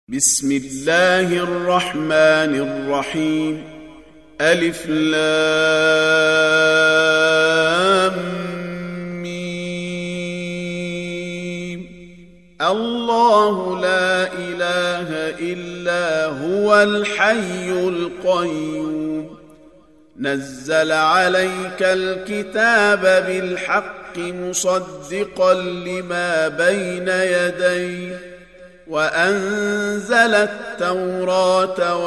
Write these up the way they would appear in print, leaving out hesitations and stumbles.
بسم الله الرحمن الرحيم. ألف لام ميم. الله لا إله إلا هو الحي القيوم. نزل عليك الكتاب بالحق مصدقا لما بين يديه وأنزل التوراة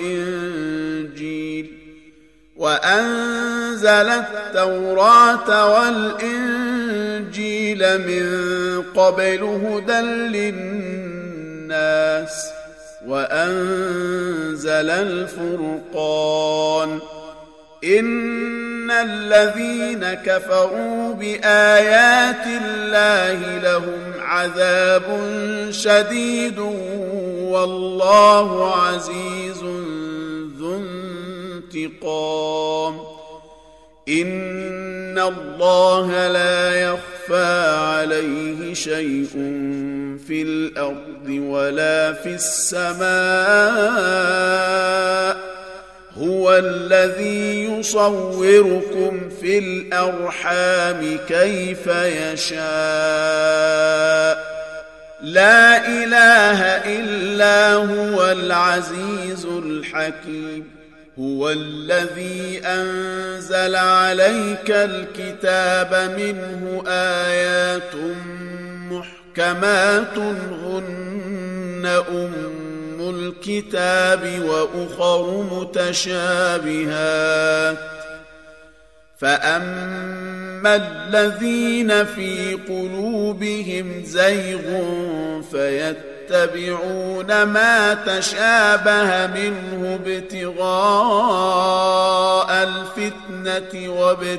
والإنجيل من قبل هدى للناس وأنزل الفرقان. إن الذين كفروا بآيات الله لهم عذاب شديد والله عزيز ذو انتقام. إن الله لا يخفى عليه شيء في الأرض ولا في السماء. هو الذي يصوركم في الأرحام كيف يشاء. لا إله إلا هو العزيز الحكيم. هو الذي أنزل عليك الكتاب منه آيات محكمات هن الكتاب وأخر متشابهات. فأما الذين في قلوبهم زيغ فيتبعون ما تشابه منه ابتغاء الفتنة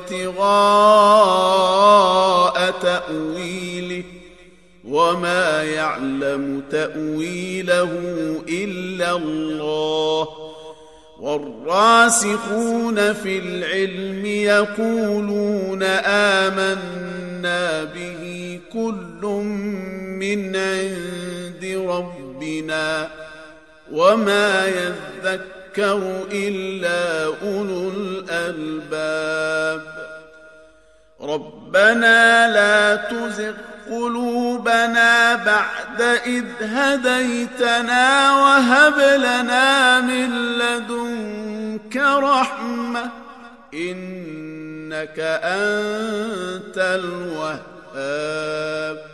وابتغاء تأويله وما يعلم تأويله إلا الله. والراسخون في العلم يقولون آمنا به كل من عند ربنا وما يذكر إلا أولو الألباب. ربنا لا تزغ قلوبنا بعد إذ هديتنا وهب لنا من لدنك رحمة إنك أنت الوهاب.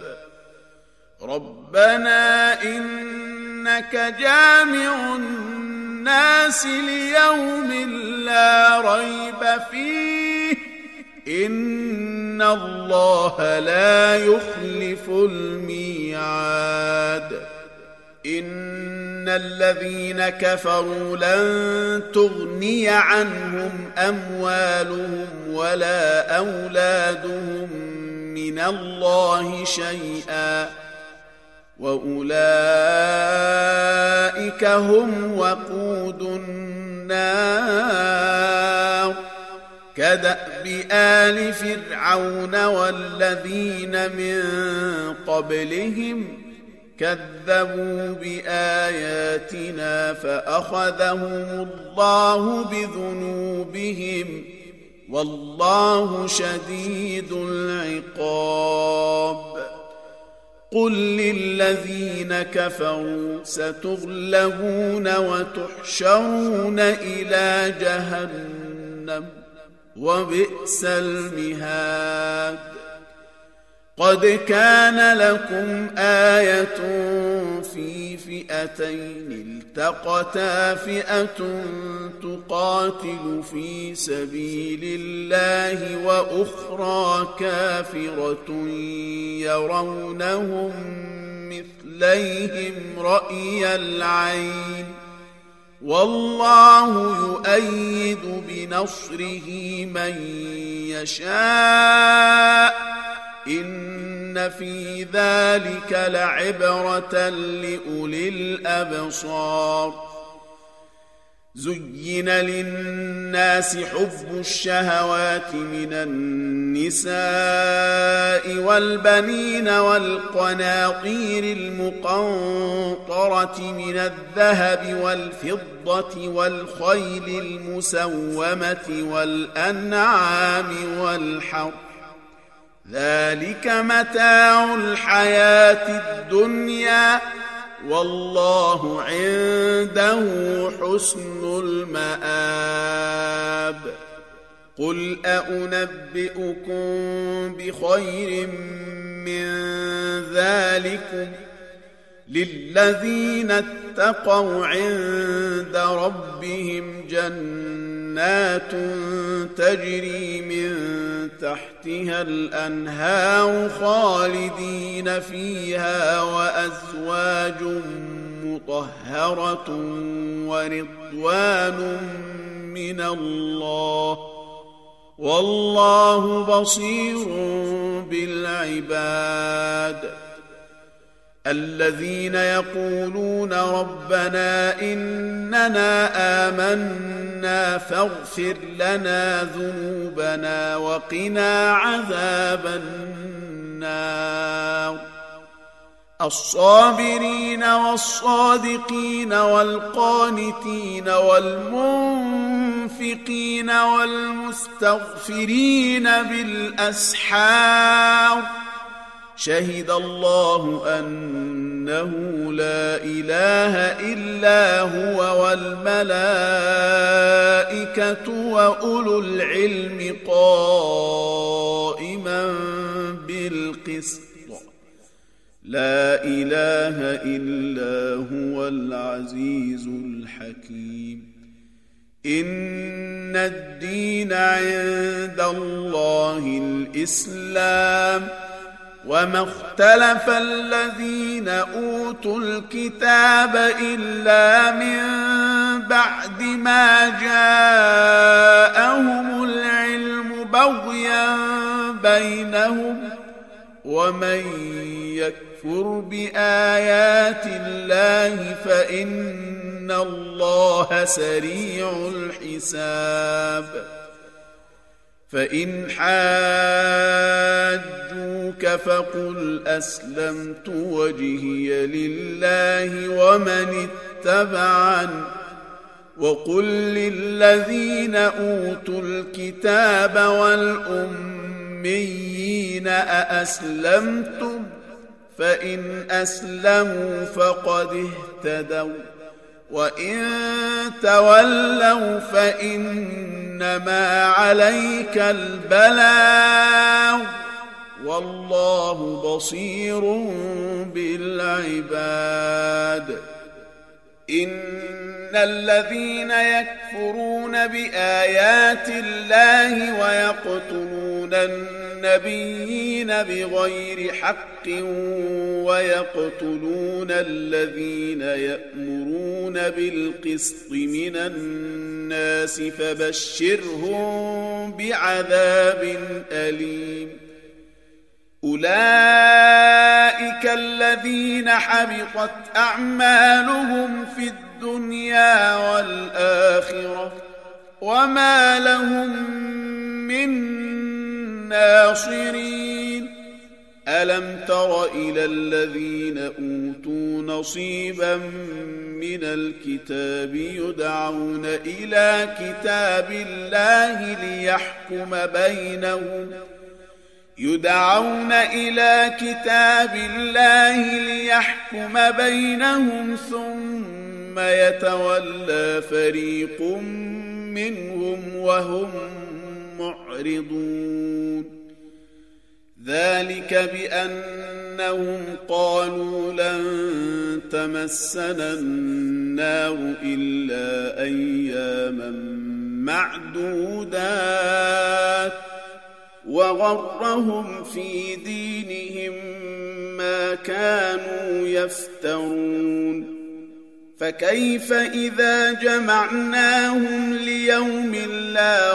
ربنا إنك جامع الناس ليوم لا ريب فيه إن الله لا يخلف الميعاد. إن الذين كفروا لن تغني عنهم أموالهم ولا أولادهم من الله شيئا وأولئك هم وقود النار. كدأب آل فرعون والذين من قبلهم كذبوا بآياتنا فأخذهم الله بذنوبهم والله شديد العقاب. قل للذين كفروا ستغلبون وتحشرون إلى جهنم وبئس المهاد. قد كان لكم آية في فئتين التقتا فئة تقاتل في سبيل الله وأخرى كافرة يرونهم مثليهم رأي العين والله يؤيد بنصره من يشاء. إن في ذلك لعبرة لأولي الأبصار. زين للناس حب الشهوات من النساء والبنين والقناطير المقنطرة المسخرة من الذهب والفضة والخيل المسومة والأنعام والحرث ذلك متاع الحياة الدنيا والله عنده حسن المآب قل أنبئكم بخير من ذلكم للذين اتقوا عند ربهم جنات تجري من تحتها الأنهار خالدين فيها وأزواج مطهرة ورضوان من الله والله بصير بالعباد الذين يقولون ربنا إننا آمنا فاغفر لنا ذنوبنا وقنا عذاب النار الصابرين والصادقين والقانتين والمنفقين والمستغفرين بالأسحار شهد الله أنه لا إله إلا هو والملائكة وأولو العلم قائما بالقسط لا إله إلا هو العزيز الحكيم إن الدين عند الله الإسلام وما اختلف الذين أوتوا الكتاب إلا من بعد ما جاءهم العلم بغيا بينهم ومن يكفر بآيات الله فإن الله سريع الحساب فإن حاجوك فقل أسلمت وجهي لله ومن اتبعني وقل للذين أوتوا الكتاب والأميين أأسلمتم فإن أسلموا فقد اهتدوا وإن تولوا فإنما عليك البلاغ والله بصير بالعباد إن الذين يكفرون بآيات الله ويقتلون النبيين بغير حق ويقتلون الذين يأمرون بالقسط من الناس فبشرهم بعذاب أليم أولئك الذين حبطت أعمالهم في الدنيا والآخرة وما لهم من ناصرين ألم تر إلى الذين أوتوا نصيبا من الكتاب يدعون إلى كتاب الله ليحكم بينهم ثم يتولى فريق منهم وهم معرضون ذلك بأنهم قالوا لن تمسنا النار إلا أياما معدودات وغرهم في دينهم ما كانوا يفترون فكيف إذا جمعناهم ليوم لا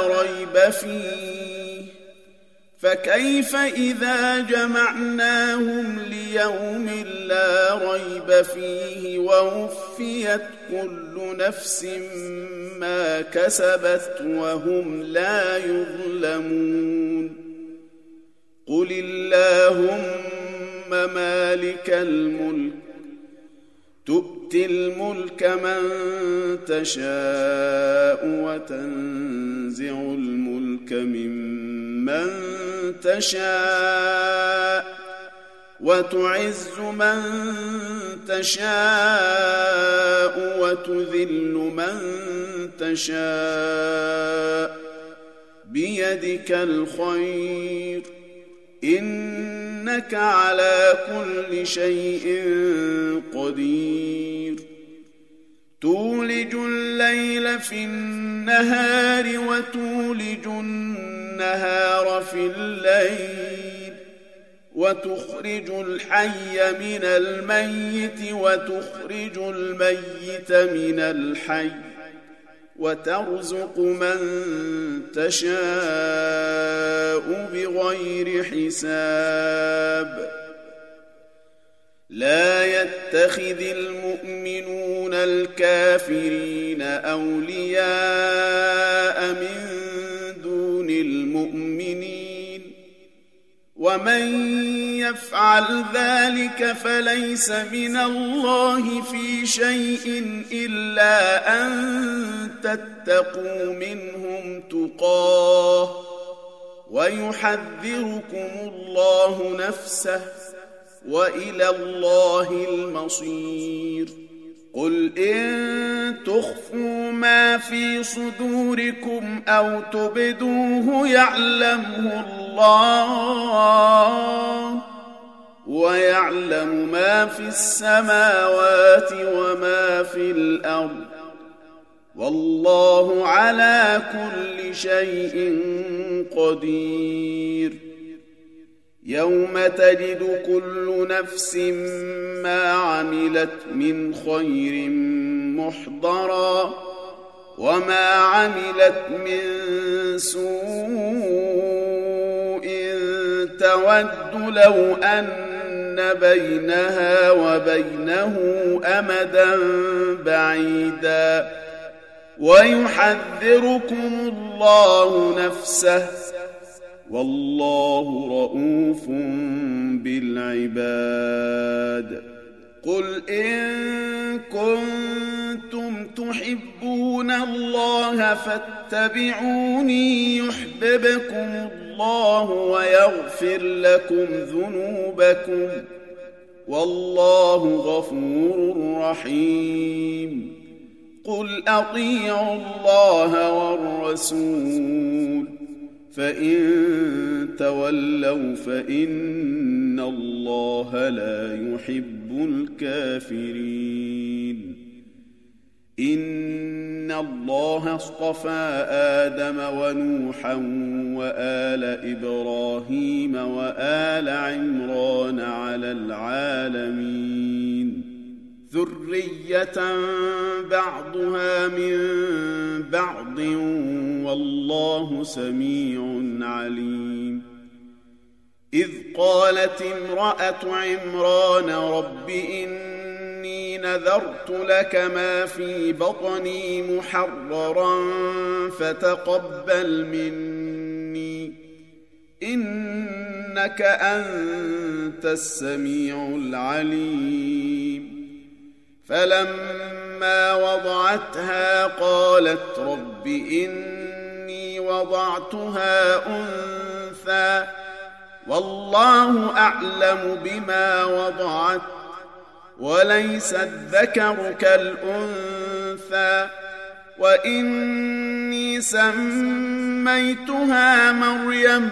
ريب فيه ووفيت كل نفس ما كسبت وهم لا يظلمون قل اللهم مالك الملك تؤتي الملك من تشاء وتنزع الملك ممن تشاء وتعز من تشاء وتذل من تشاء بيدك الخير إنك على كل شيء قدير تولج الليل في النهار وتولج النهار في الليل وتخرج الحي من الميت وتخرج الميت من الحي وترزق من تشاء بغير حساب لا يتخذ المؤمنون الكافرين أولياء من دون المؤمنين ومن يفعل ذلك فليس من الله في شيء إلا أن تتقوا منهم تقاه ويحذركم الله نفسه وإلى الله المصير قل إن تخفوا ما في صدوركم أو تبدوه يعلمه الله ويعلم ما في السماوات وما في الأرض والله على كل شيء قدير يوم تجد كل نفس ما عملت من خير محضرا وما عملت من سوء تود لو أن بينها وبينه أمدا بعيدا ويحذركم الله نفسه والله رؤوف بالعباد قل إن كنتم تحبون الله فاتبعوني يحببكم الله ويغفر لكم ذنوبكم والله غفور رحيم قل أطيعوا الله والرسول فإن تولوا فإن الله لا يحب الكافرين إن الله اصطفى آدم ونوحا وآل إبراهيم وآل عمران على العالمين ذرية بعضها من بعض والله سميع عليم إذ قالت امرأة عمران رب إني نذرت لك ما في بطني محررا فتقبل مني إنك أنت السميع العليم فلما وضعتها قالت رب إني وضعتها أنثى والله أعلم بما وضعت وليس الذكر كالأنثى وإني سميتها مريم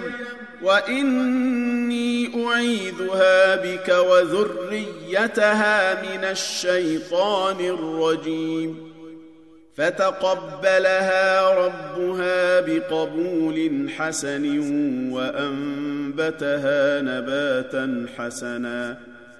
وإني أعيذها بك وذريتها من الشيطان الرجيم فتقبلها ربها بقبول حسن وأنبتها نباتا حسنا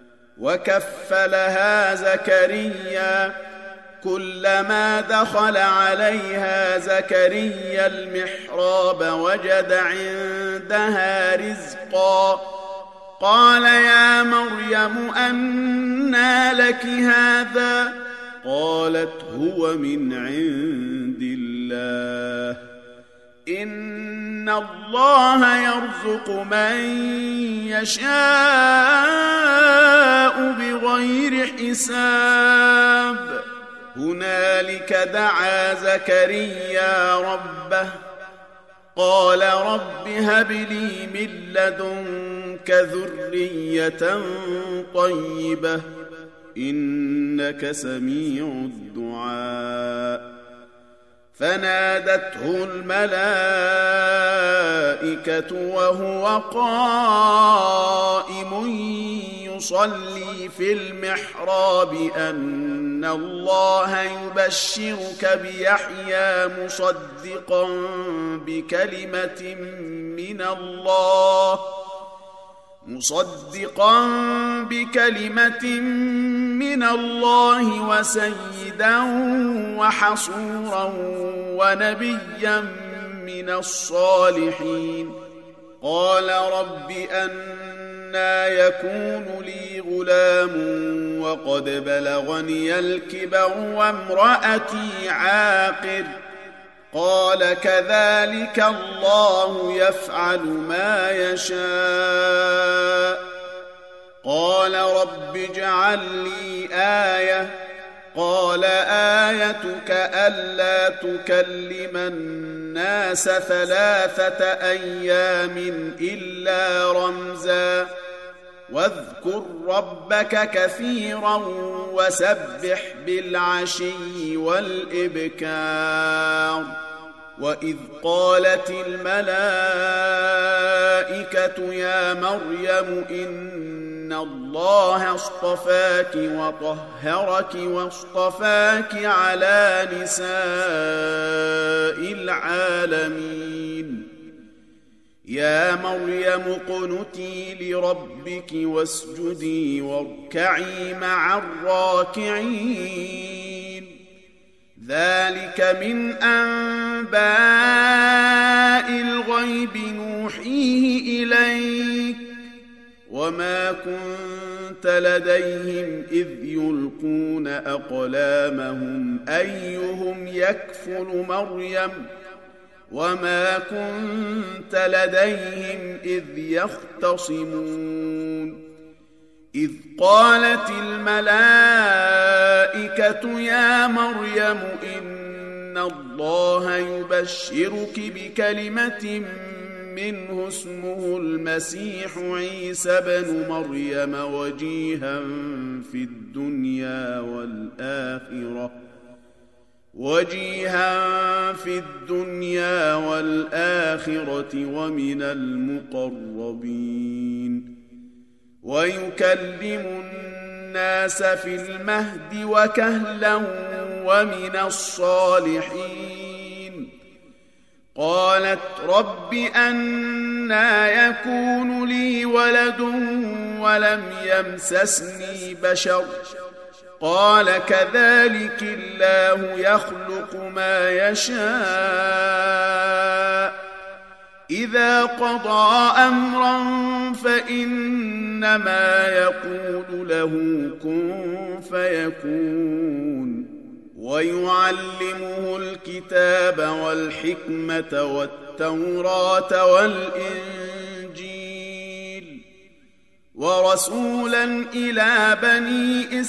وكفلها زكريا كلما دخل عليها زكريا المحراب وجد عندها رزقا قال يا مريم أنى لك هذا قالت هو من عند الله إن الله يرزق من يشاء بغير حساب هنالك دعا زكريا ربه قال رب هب لي من لدنك ذرية طيبة إنك سميع الدعاء فنادته الملائكة وهو قائم يصلي في المحراب أن الله يبشرك بيحيى مصدقا بكلمة من الله وسيدا وحصورا ونبيا من الصالحين قال رب أنى يكون لي غلام وقد بلغني الكبر وامرأتي عاقر قال كذلك الله يفعل ما يشاء قال رب اجعل لي آية قال آيتك ألا تكلم الناس 3 أيام إلا رمزا واذكر ربك كثيرا وسبح بالعشي والإبكار وإذ قالت الملائكة يا مريم إن الله اصطفاك وطهرك واصطفاك على نساء العالمين يا مريم اقنتي لربك واسجدي واركعي مع الراكعين ذلك من أنباء الغيب نوحيه إليك وما كنت لديهم إذ يلقون أقلامهم أيهم يكفل مريم وما كنت لديهم إذ يختصمون إذ قالت الملائكة يا مريم إن الله يبشرك بكلمة منه اسمه المسيح عيسى بن مريم وجيها في الدنيا والآخرة ومن المقربين ويكلم الناس في المهد وكهلا ومن الصالحين قالت رب أنى يكون لي ولد ولم يمسسني بشر قال كذلك الله يخلق ما يشاء إذا قضى أمرا فإنما يقول له كن فيكون ويعلمه الكتاب والحكمة والتوراة والإنجيل ورسولا إلى بني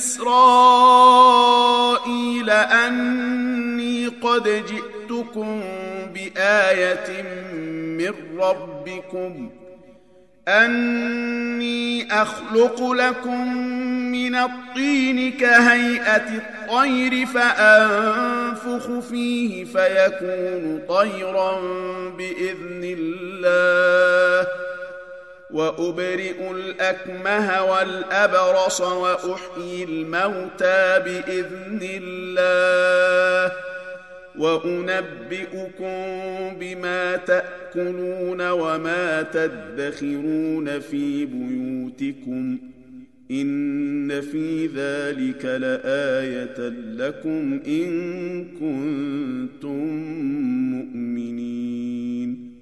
إسرائيل أني قد جئتكم بآية من ربكم أني أخلق لكم من الطين كهيئة الطير فأنفخ فيه فيكون طيرا بإذن الله وأبرئ الأكمه والأبرص وأحيي الموتى بإذن الله وأنبئكم بما تأكلون وما تدخرون في بيوتكم إن في ذلك لآية لكم إن كنتم مؤمنين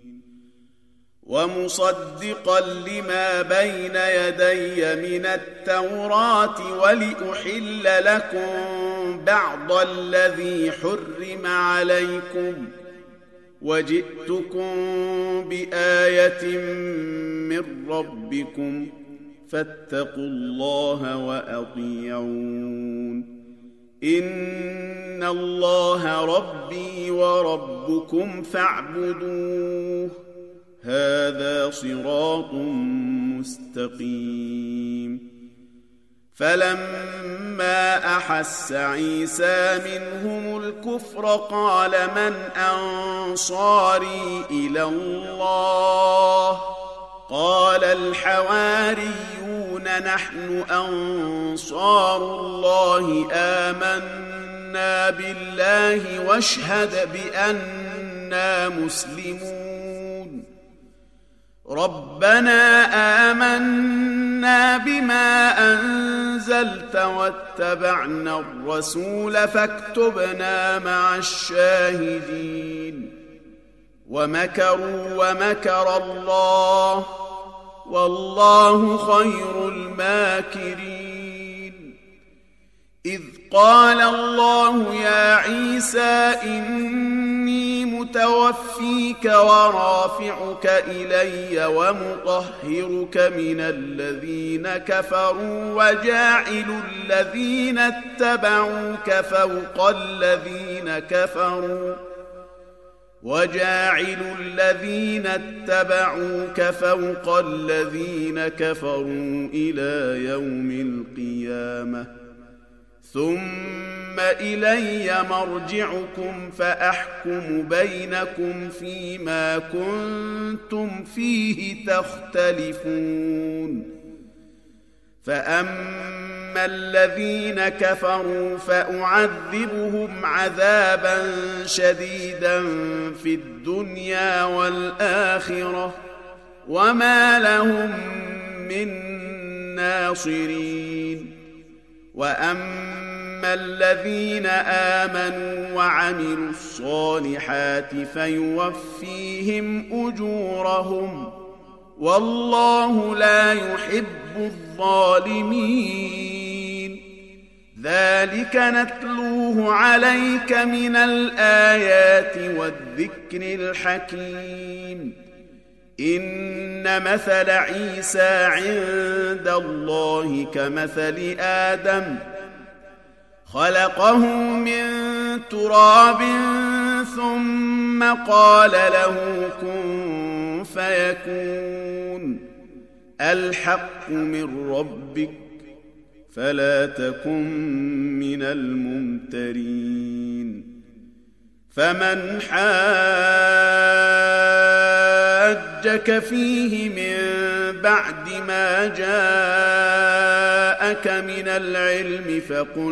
ومصدقا لما بين يدي من التوراة ولأحل لكم بعض الذي حرم عليكم وجئتكم بآية من ربكم فاتقوا الله وأطيعون إن الله ربي وربكم فاعبدوه هذا صراط مستقيم فلما أحس عيسى منهم الكفر قال من أنصاري إلى الله قال الحواريون نحن أنصار الله آمنا بالله واشهد بأننا مسلمون ربنا آمنا بما أنزلت واتبعنا الرسول فاكتبنا مع الشاهدين ومكروا ومكر الله والله خير الماكرين إذ قال الله يا عيسى إني متوفيك ورافعك إلي ومطهرك من الذين كفروا وجاعل الذين اتبعوك فوق الذين كفروا إلى يوم القيامة ثم إلي مرجعكم فأحكم بينكم فيما كنتم فيه تختلفون فأما الذين كفروا فأعذبهم عذابا شديدا في الدنيا والآخرة وما لهم من ناصرين وأما الذين آمنوا وعملوا الصالحات فيوفيهم أجورهم والله لا يحب الظالمين ذلك نتلوه عليك من الآيات والذكر الحكيم إن مثل عيسى عند الله كمثل آدم خلقه من تراب ثم قال له كن فيكون الحق من ربك فلا تكن من الممترين فمن حاجك فيه من بعد ما جاءك من العلم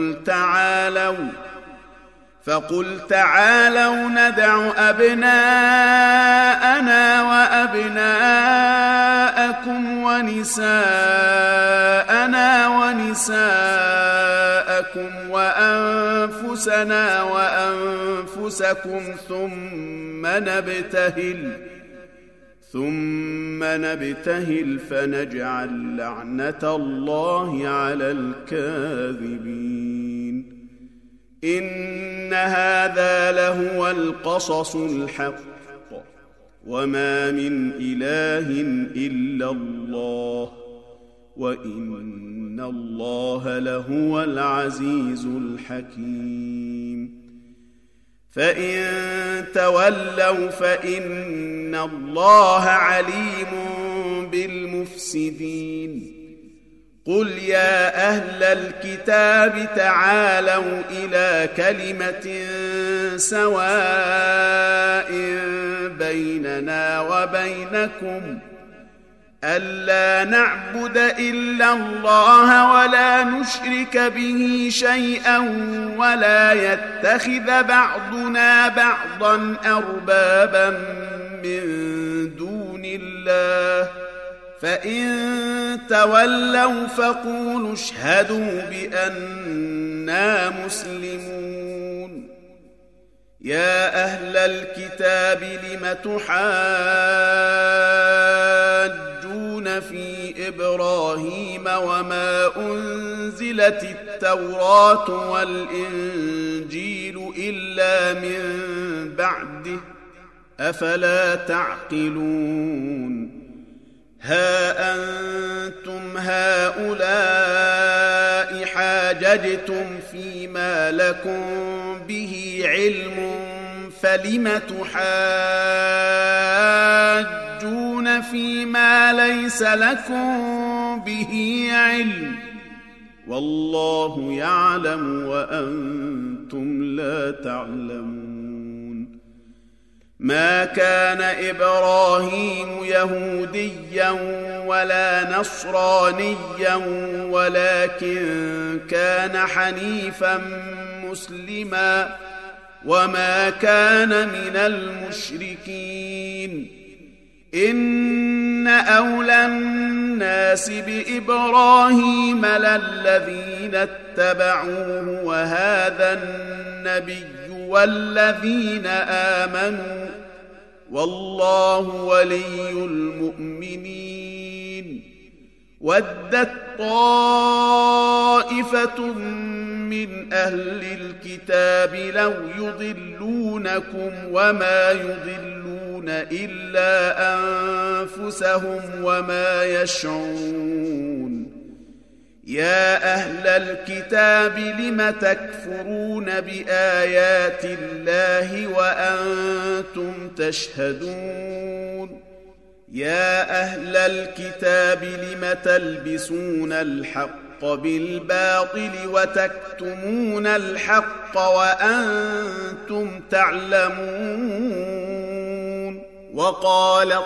فقل تعالوا ندع أبناءنا وأبناءكم ونساءنا ونساءكم وأنفسنا وأنفسكم ثم نبتهل فنجعل لعنة الله على الكاذبين إن هذا لهو القصص الحق وما من إله إلا الله وإن الله لهو العزيز الحكيم فإن تولوا فإن الله عليم بالمفسدين قل يا أهل الكتاب تعالوا إلى كلمة سواء بيننا وبينكم ألا نعبد إلا الله ولا نشرك به شيئا ولا يتخذ بعضنا بعضا أربابا من دون الله فإن تولوا فقولوا اشهدوا بأننا مسلمون يا أهل الكتاب لم تحاجون في إبراهيم وما أنزلت التوراة والإنجيل إلا من بعده أفلا تعقلون ها أنتم هؤلاء حاججتم فيما لكم به علم فلم تحاجون فيما ليس لكم به علم والله يعلم وأنتم لا تعلمون ما كان إبراهيم يهوديا ولا نصرانيا ولكن كان حنيفا مسلما وما كان من المشركين إن أولى الناس بإبراهيم للذين اتبعوه وهذا النبي والذين آمنوا والله ولي المؤمنين ودت طائفة من أهل الكتاب لو يضلونكم وما يضلون إلا أنفسهم وما يشعرون يا أهل الكتاب لم تكفرون بآيات الله وأنتم تشهدون يا أهل الكتاب لم تلبسون الحق بالباطل وتكتمون الحق وأنتم تعلمون وقالت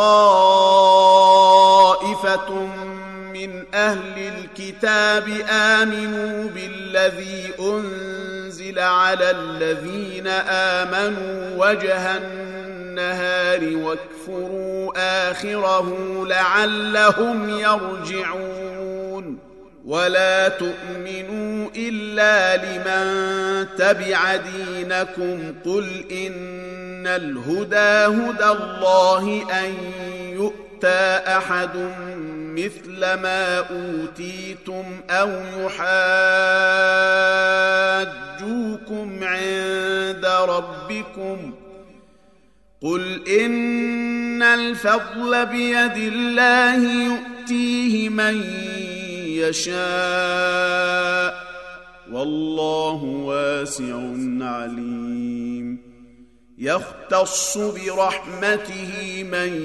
طائفة من أهل الكتاب آمنوا بالذي أنزل على الذين آمنوا وجه النهار واكفروا آخره لعلهم يرجعون ولا تؤمنوا إلا لمن تبع دينكم قل إن الهدى هدى الله أن يؤتى أحد مثل ما أوتيتم أو يحاجوكم عند ربكم قل إن الفضل بيد الله يؤتيه من يشاء والله واسع عليم يختص برحمته من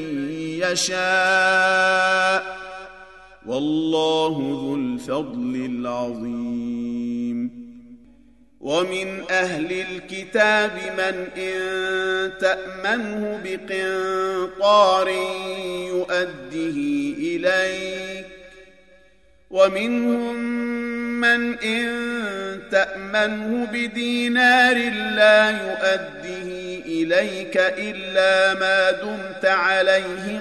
يشاء والله ذو الفضل العظيم ومن أهل الكتاب من إن تأمنه بقنطار يؤده إليك ومنهم من إن تأمنه بدينار لا يؤده إليك إلا ما دمت عليه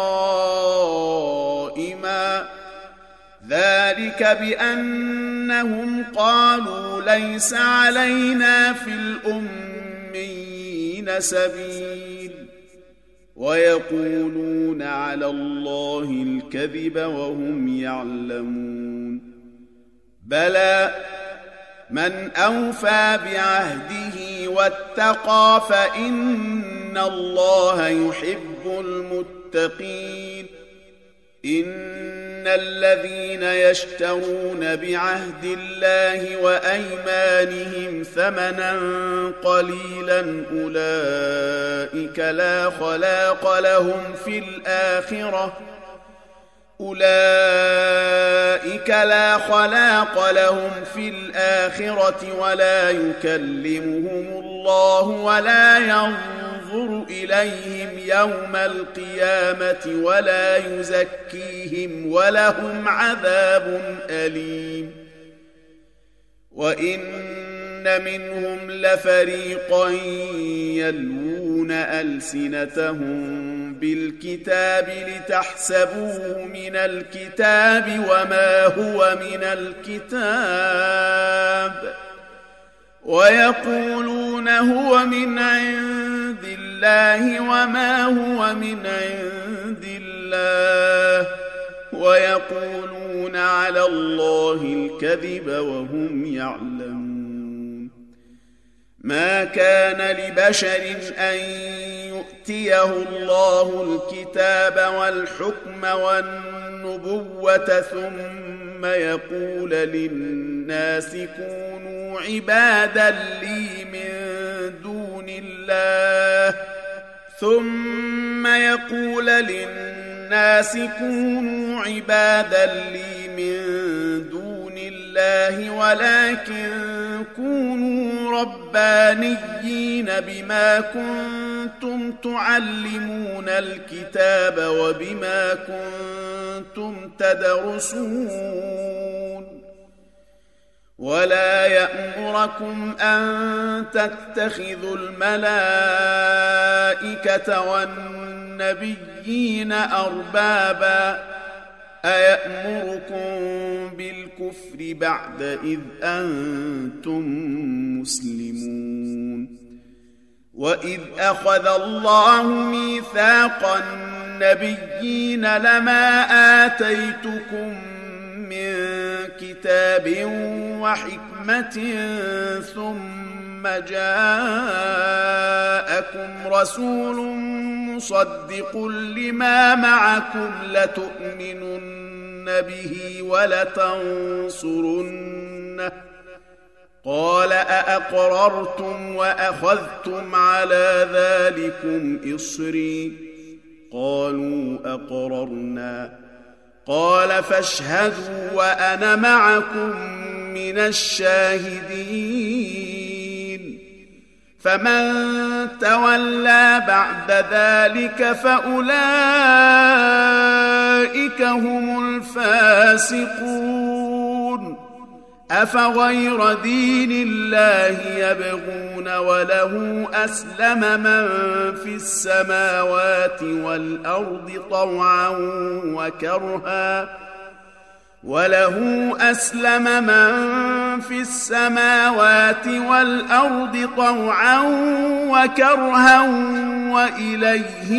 قائما ذلك بأنهم قالوا ليس علينا في الأميين سبيل ويقولون على الله الكذب وهم يعلمون بلى من أوفى بعهده واتقى فإن الله يحب المتقين إن الذين يشترون بعهد الله وأيمانهم ثمنا قليلا أولئك لا خلاق لهم في الآخرة ولا يكلمهم الله ولا ينظر إليهم يوم القيامة ولا يزكيهم ولهم عذاب أليم وإن منهم لفريقا يلوون ألسنتهم بالكتاب لتحسبوه من الكتاب وما هو من الكتاب ويقولون هو من عند الله وما هو من عند الله ويقولون على الله الكذب وهم يعلمون ما كان لبشر أن يؤتى يؤتيه الله الكتاب والحكم والنبوة ثم يقول للناس كونوا عبادا لي من دون الله ولكن كونوا ربانيين بما كنتم تعلمون الكتاب وبما كنتم تدرسون ولا يأمركم أن تتخذوا الملائكة والنبيين أربابا أيأمركم بالكفر بعد إذ أنتم مسلمون وإذ أخذ الله ميثاق النبيين لما آتيتكم من كتاب وحكمة ثم جاءكم رسول مصدق لما معكم لتؤمنن به ولتنصرنه قال أأقررتم وأخذتم على ذلكم إصري قالوا أقررنا قال فاشهدوا وأنا معكم من الشاهدين فمن تولى بعد ذلك فأولئك هم الفاسقون أفغير دين الله يبغون وله أسلم من في السماوات والأرض طوعا وكرها وإليه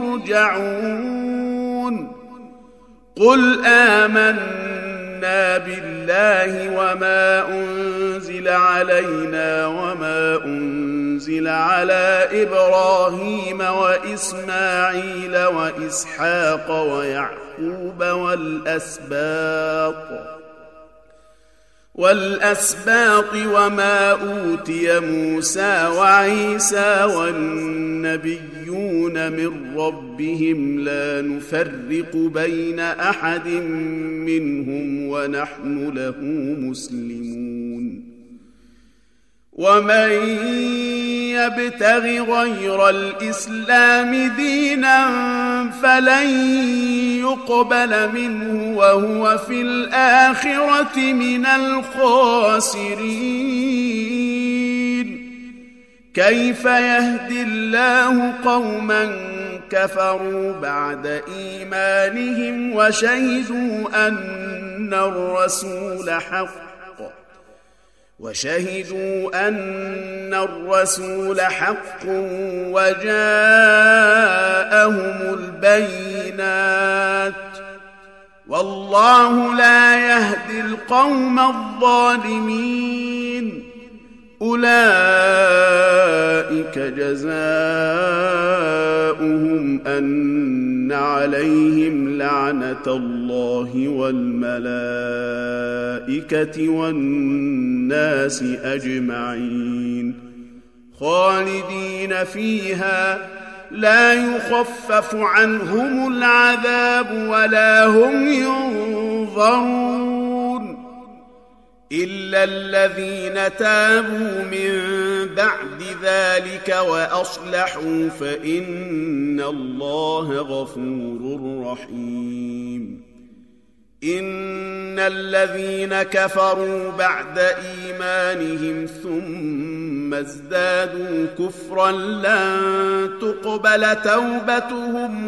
يرجعون قل آمنا بالله وما أنزل علينا وما أنزل على إبراهيم وإسماعيل وإسحاق ويعقوب والأسباط وما أوتي موسى وعيسى والنبيون من ربهم لا نفرق بين أحد منهم ونحن له مسلمون ومن يبتغ غير الإسلام دينا فلن يقبل منه وهو في الآخرة من الخاسرين كيف يهدي الله قوما كفروا بعد إيمانهم وشهدوا أن الرسول حق وجاءهم البينات والله لا يهدي القوم الظالمين أولئك جزاؤهم أن عليهم لعنة الله والملائكة والناس أجمعين خالدين فيها لا يخفف عنهم العذاب ولا هم ينظرون إلا الذين تابوا من بعد ذلك وأصلحوا فإن الله غفور رحيم إن الذين كفروا بعد إيمانهم ثم ازدادوا كفرا لن تقبل توبتهم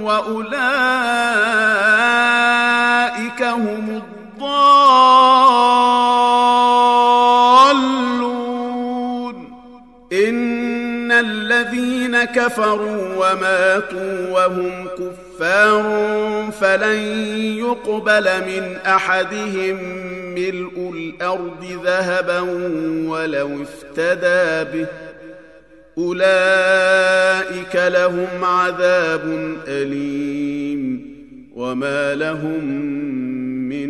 وأولئك هم الضالون إن الذين كفروا وماتوا وهم كفار فلن يقبل من أحدهم ملء الأرض ذهبا ولو افتدى به أولئك لهم عذاب أليم وما لهم من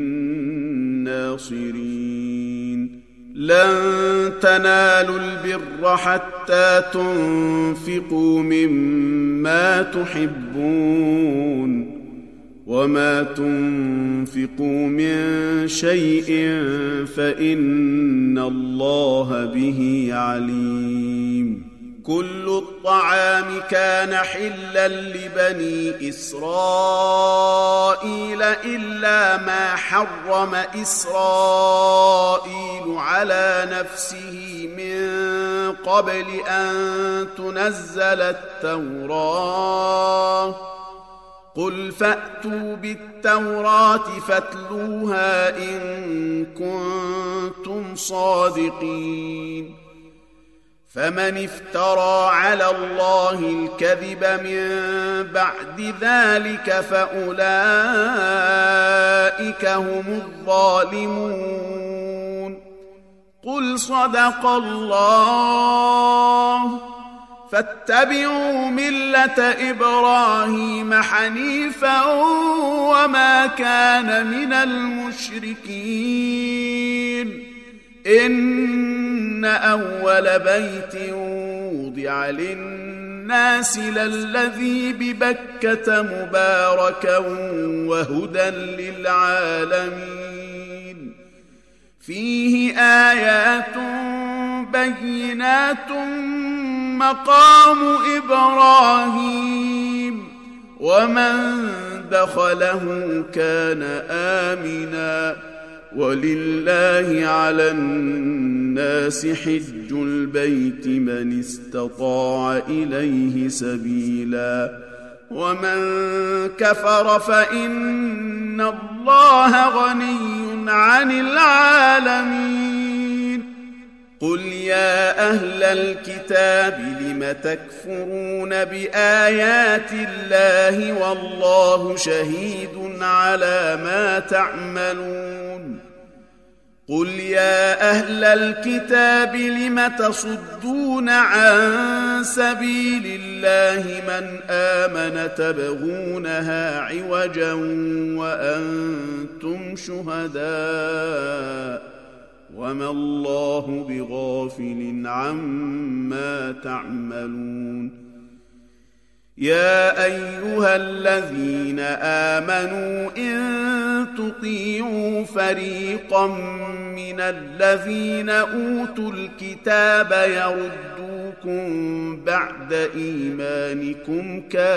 ناصرين. لن تنالوا البر حتى تنفقوا مما تحبون وما تنفقوا من شيء فإن الله به عليم. كل الطعام كان حلا لبني إسرائيل إلا ما حرم إسرائيل على نفسه من قبل أن تنزل التوراة. قل فأتوا بالتوراة فاتلوها إن كنتم صادقين. فمن افترى على الله الكذب من بعد ذلك فأولئك هم الظالمون. قل صدق الله فاتبعوا ملة إبراهيم حنيفا وما كان من المشركين. إن أول بيت وضع للناس للذي ببكة مباركا وهدى للعالمين. فيه آيات بينات مقام إبراهيم ومن دخله كان آمنا ولله على الناس حج البيت من استطاع إليه سبيلا ومن كفر فإن الله غني عن العالمين. قل يا أهل الكتاب لم تكفرون بآيات الله والله شهيد على ما تعملون. قل يا أهل الكتاب لم تصدون عن سبيل الله من آمن تبغونها عوجا وأنتم شهداء وما الله بغافل عما تعملون. يا أيها الذين آمنوا إن تطيعوا فريقا من الذين أوتوا الكتاب يردوكم بعد إيمانكم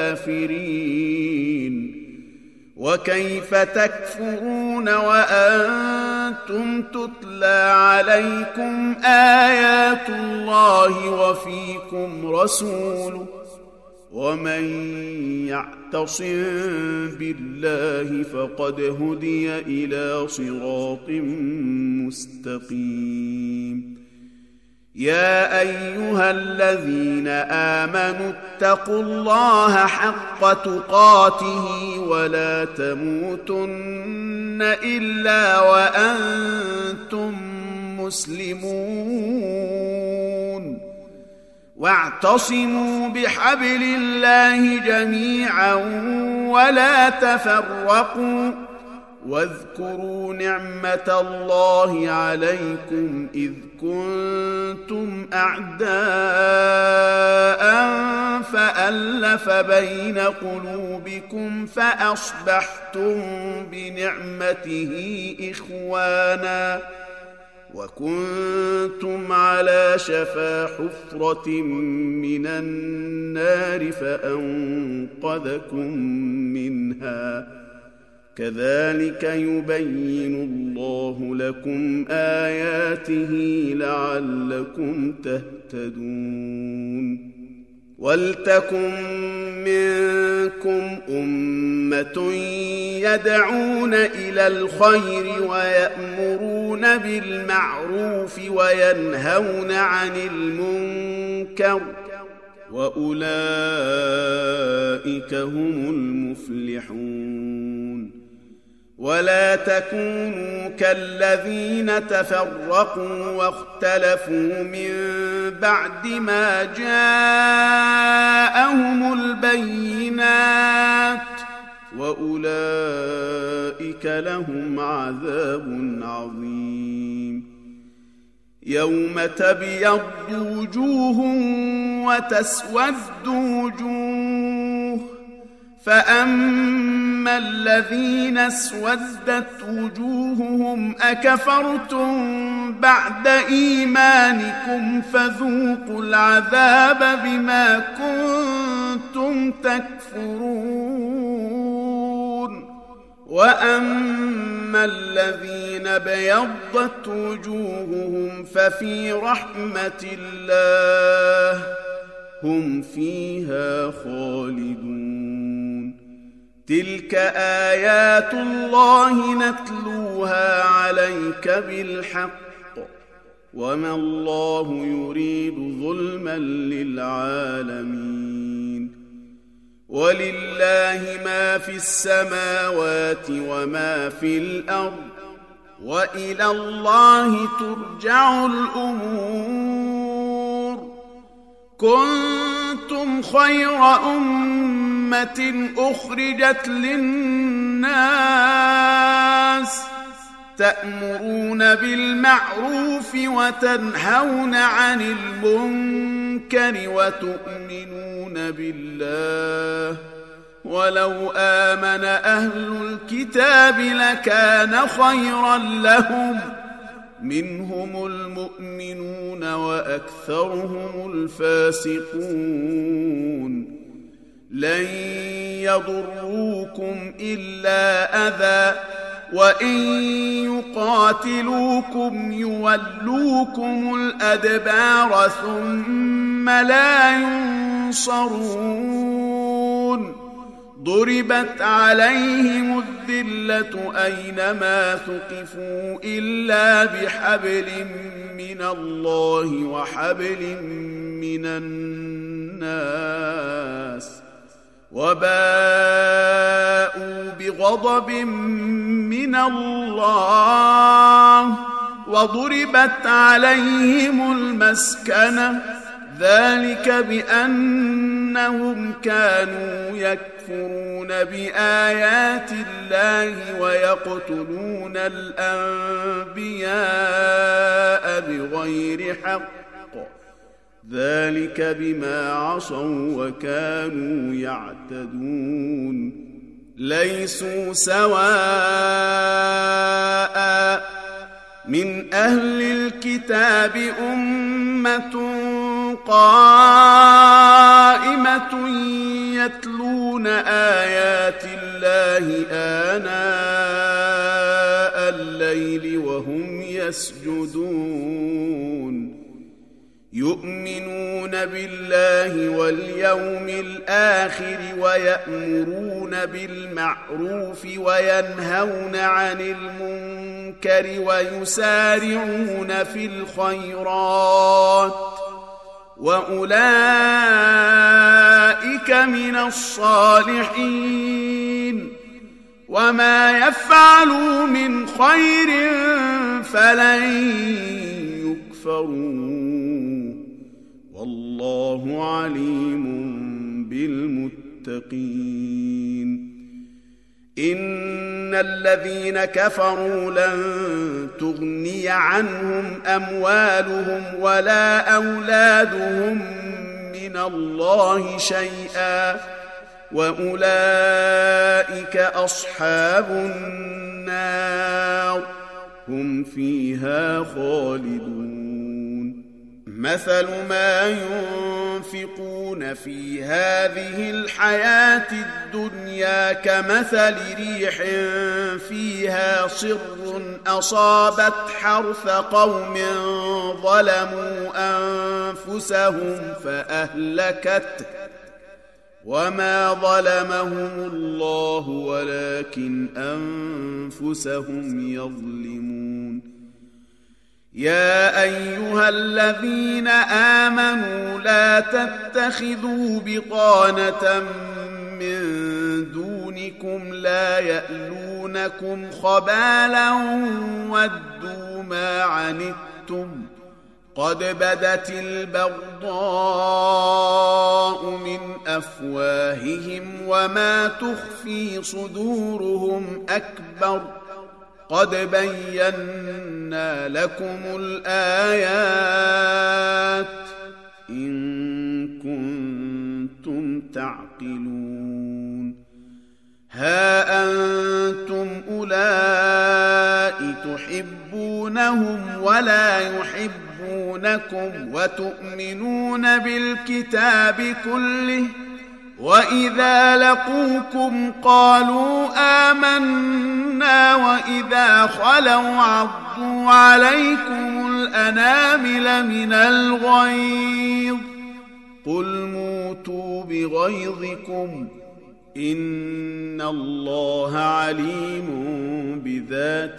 كافرين. وكيف تكفرون وأنتم تتلى عليكم آيات الله وفيكم رسوله ومن يعتصم بالله فقد هدي إلى صراط مستقيم. يا أيها الذين آمنوا اتقوا الله حق تقاته ولا تموتن إلا وأنتم مسلمون. واعتصموا بحبل الله جميعا ولا تفرقوا واذكروا نعمة الله عليكم إذ كنتم أعداء فألف بين قلوبكم فأصبحتم بنعمته إخوانا وكنتم على شفا حفرة من النار فأنقذكم منها كذلك يبين الله لكم آياته لعلكم تهتدون. ولتكن منكم أمة يدعون إلى الخير ويأمرون بالمعروف وينهون عن المنكر وأولئك هم المفلحون. ولا تكونوا كالذين تفرقوا واختلفوا من بعد ما جاءهم البينات وأولئك لهم عذاب عظيم. يوم تبيض وجوه وتسود وجوه، فأما الذين اسودت وجوههم أكفرتم بعد إيمانكم فذوقوا العذاب بما كنتم تكفرون. وأما الذين بيضت وجوههم ففي رحمة الله هم فيها خالدون. تلك آيات الله نتلوها عليك بالحق وما الله يريد ظلما للعالمين. ولله ما في السماوات وما في الأرض وإلى الله ترجع الأمور. كنتم خير أمة أخرجت للناس تأمرون بالمعروف وتنهون عن المنكر وتؤمنون بالله. ولو آمن أهل الكتاب لكان خيرا لهم، منهم المؤمنون وأكثرهم الفاسقون. لن يضروكم إلا أذى وإن يقاتلوكم يولوكم الأدبار ثم لا ينصرون. ضربت عليهم الذلة أينما ثقفوا إلا بحبل من الله وحبل من الناس وباءوا بغضب من الله وضربت عليهم المسكنة ذلك بأنهم كانوا يكفرون بآيات الله ويقتلون الأنبياء بغير حق ذلك بما عصوا وكانوا يعتدون. ليسوا سواء من أهل الكتاب أمة قائمة يتلون آيات الله آناء الليل وهم يسجدون. يؤمنون بالله واليوم الآخر ويأمرون بالمعروف وينهون عن المنكر ويسارعون في الخيرات وأولئك من الصالحين. وما يفعلوا من خير فلن يكفروا والله عليم بالمتقين. إن الذين كفروا لن تغني عنهم أموالهم ولا أولادهم من الله شيئا وأولئك أصحاب النار هم فيها خالدون. مثل ما ينفقون في هذه الحياة الدنيا كمثل ريح فيها صر أصابت حرث قوم ظلموا أنفسهم فأهلكته وما ظلمهم الله ولكن أنفسهم يظلمون. يا أيها الذين آمنوا لا تتخذوا بطانة من دونكم لا يألونكم خبالا ودوا ما عنتم قد بدت البغضاء من أفواههم وما تخفي صدورهم أكبر قد بينا لكم الآيات إن كنتم تعقلون ها أنتم أولئك تحبونهم ولا يحبونكم وتؤمنون بالكتاب كله وإذا لقوكم قالوا آمنا وإذا خلوا عضوا عليكم الأنامل من الغيظ قل موتوا بغيظكم إن الله عليم بذات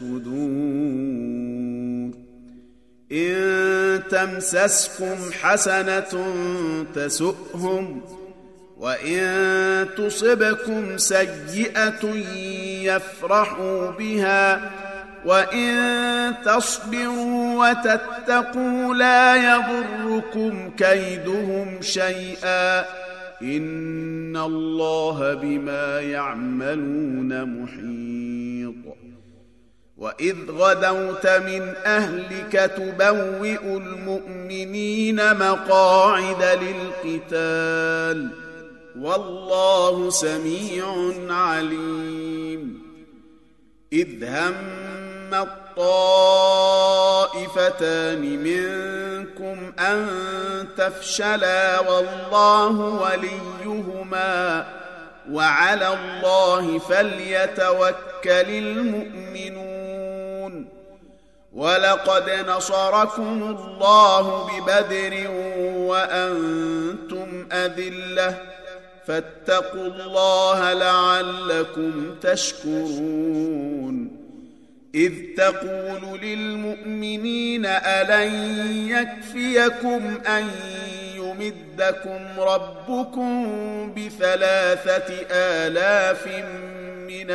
الصدور إن تمسسكم حسنة تسؤهم وإن تصبكم سيئة يفرحوا بها وإن تصبروا وتتقوا لا يضركم كيدهم شيئا إن الله بما يعملون محيط وإذ غدوت من أهلك تبوئ المؤمنين مقاعد للقتال والله سميع عليم إذ هم الطائفتان منكم أن تفشلا والله وليهما وعلى الله فليتوكل المؤمنون ولقد نصركم الله ببدر وأنتم أذلة فاتقوا الله لعلكم تشكرون إذ تقول للمؤمنين ألن يكفيكم أن يمدكم ربكم ب3,000 من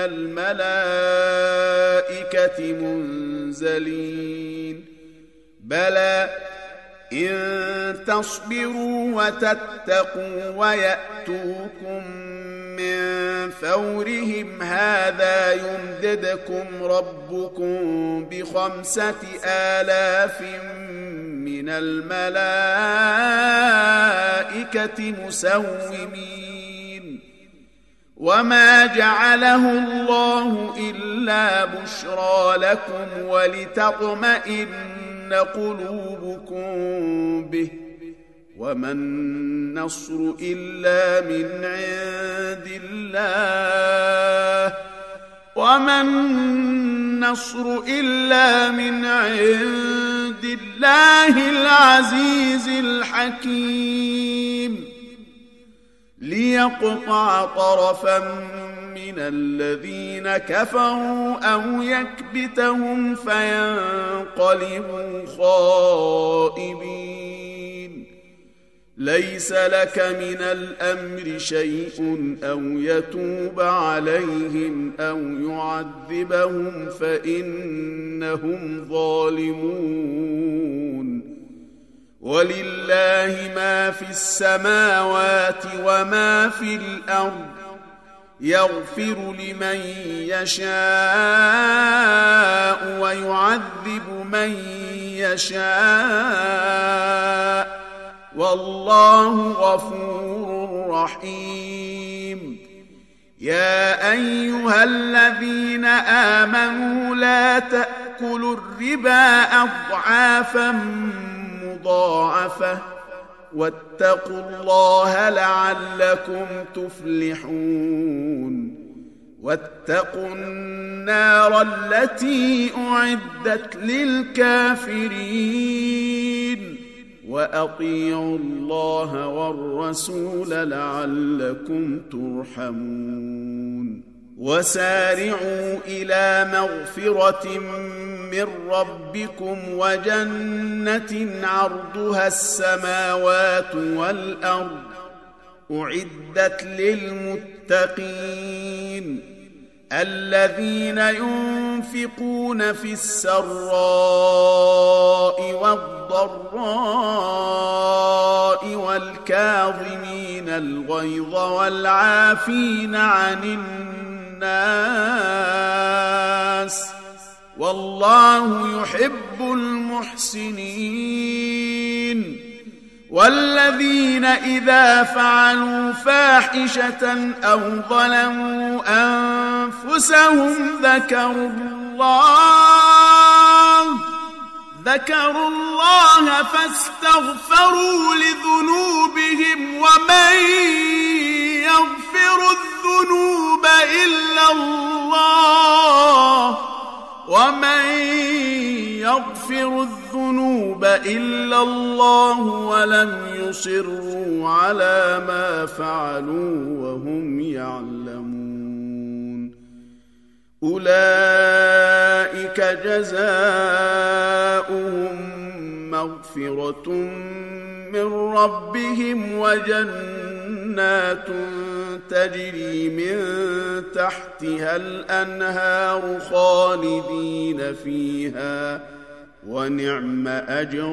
الملائكة منزلين بلى إن تصبروا وتتقوا ويأتوكم من فورهم هذا يمددكم ربكم ب5,000 من الملائكة مسومين وما جعله الله إلا بشرى لكم ولتطمئن قلوبكم به وما النصر إلا من عند الله وما النصر إلا من عند الله العزيز الحكيم ليقطع طرفا من الذين كفروا أو يكبتهم فينقلبوا خائبين ليس لك من الأمر شيء أو يتوب عليهم أو يعذبهم فإنهم ظالمون ولله ما في السماوات وما في الأرض يغفر لمن يشاء ويعذب من يشاء والله غفور رحيم يا أيها الذين آمنوا لا تأكلوا الربا أضعافا مضاعفة واتقوا الله لعلكم تفلحون واتقوا النار التي أعدت للكافرين وأطيعوا الله والرسول لعلكم ترحمون وسارعوا إلى مغفرة من ربكم وجنة عرضها السماوات والأرض أعدت للمتقين الذين ينفقون في السراء والضراء والكاظمين الغيظ والعافين عن الناس والله يحب المحسنين والذين إذا فعلوا فاحشة أو ظلموا أنفسهم ذكروا الله فاستغفروا لذنوبهم ومن يغفر الذنوب إلا الله ولم يصروا على ما فعلوا وهم يعلمون أولئك جزاؤهم مغفرة من ربهم وجنات تجري من تحتها الأنهار خالدين فيها ونعم أجر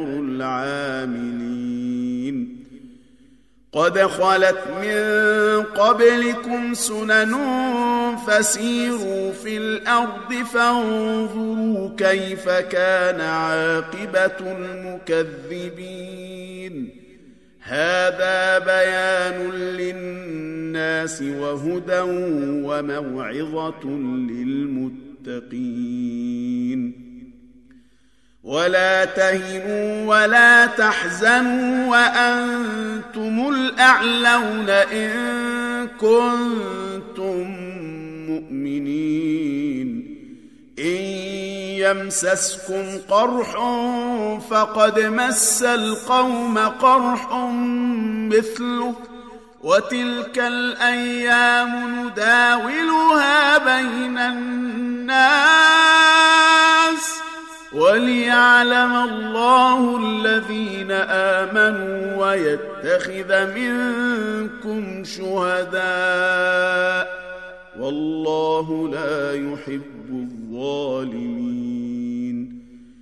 العاملين قد خلت من قبلكم سنن فسيروا في الأرض فانظروا كيف كان عاقبة المكذبين هذا بيان للناس وهدى وموعظة للمتقين ولا تهنوا ولا تحزنوا وأنتم الأعلون إن كنتم مؤمنين إن يمسسكم قرح فقد مس القوم قرح مثله وتلك الأيام نداولها بين الناس وليعلم الله الذين آمنوا ويتخذ منكم شهداء والله لا يحب الظالمين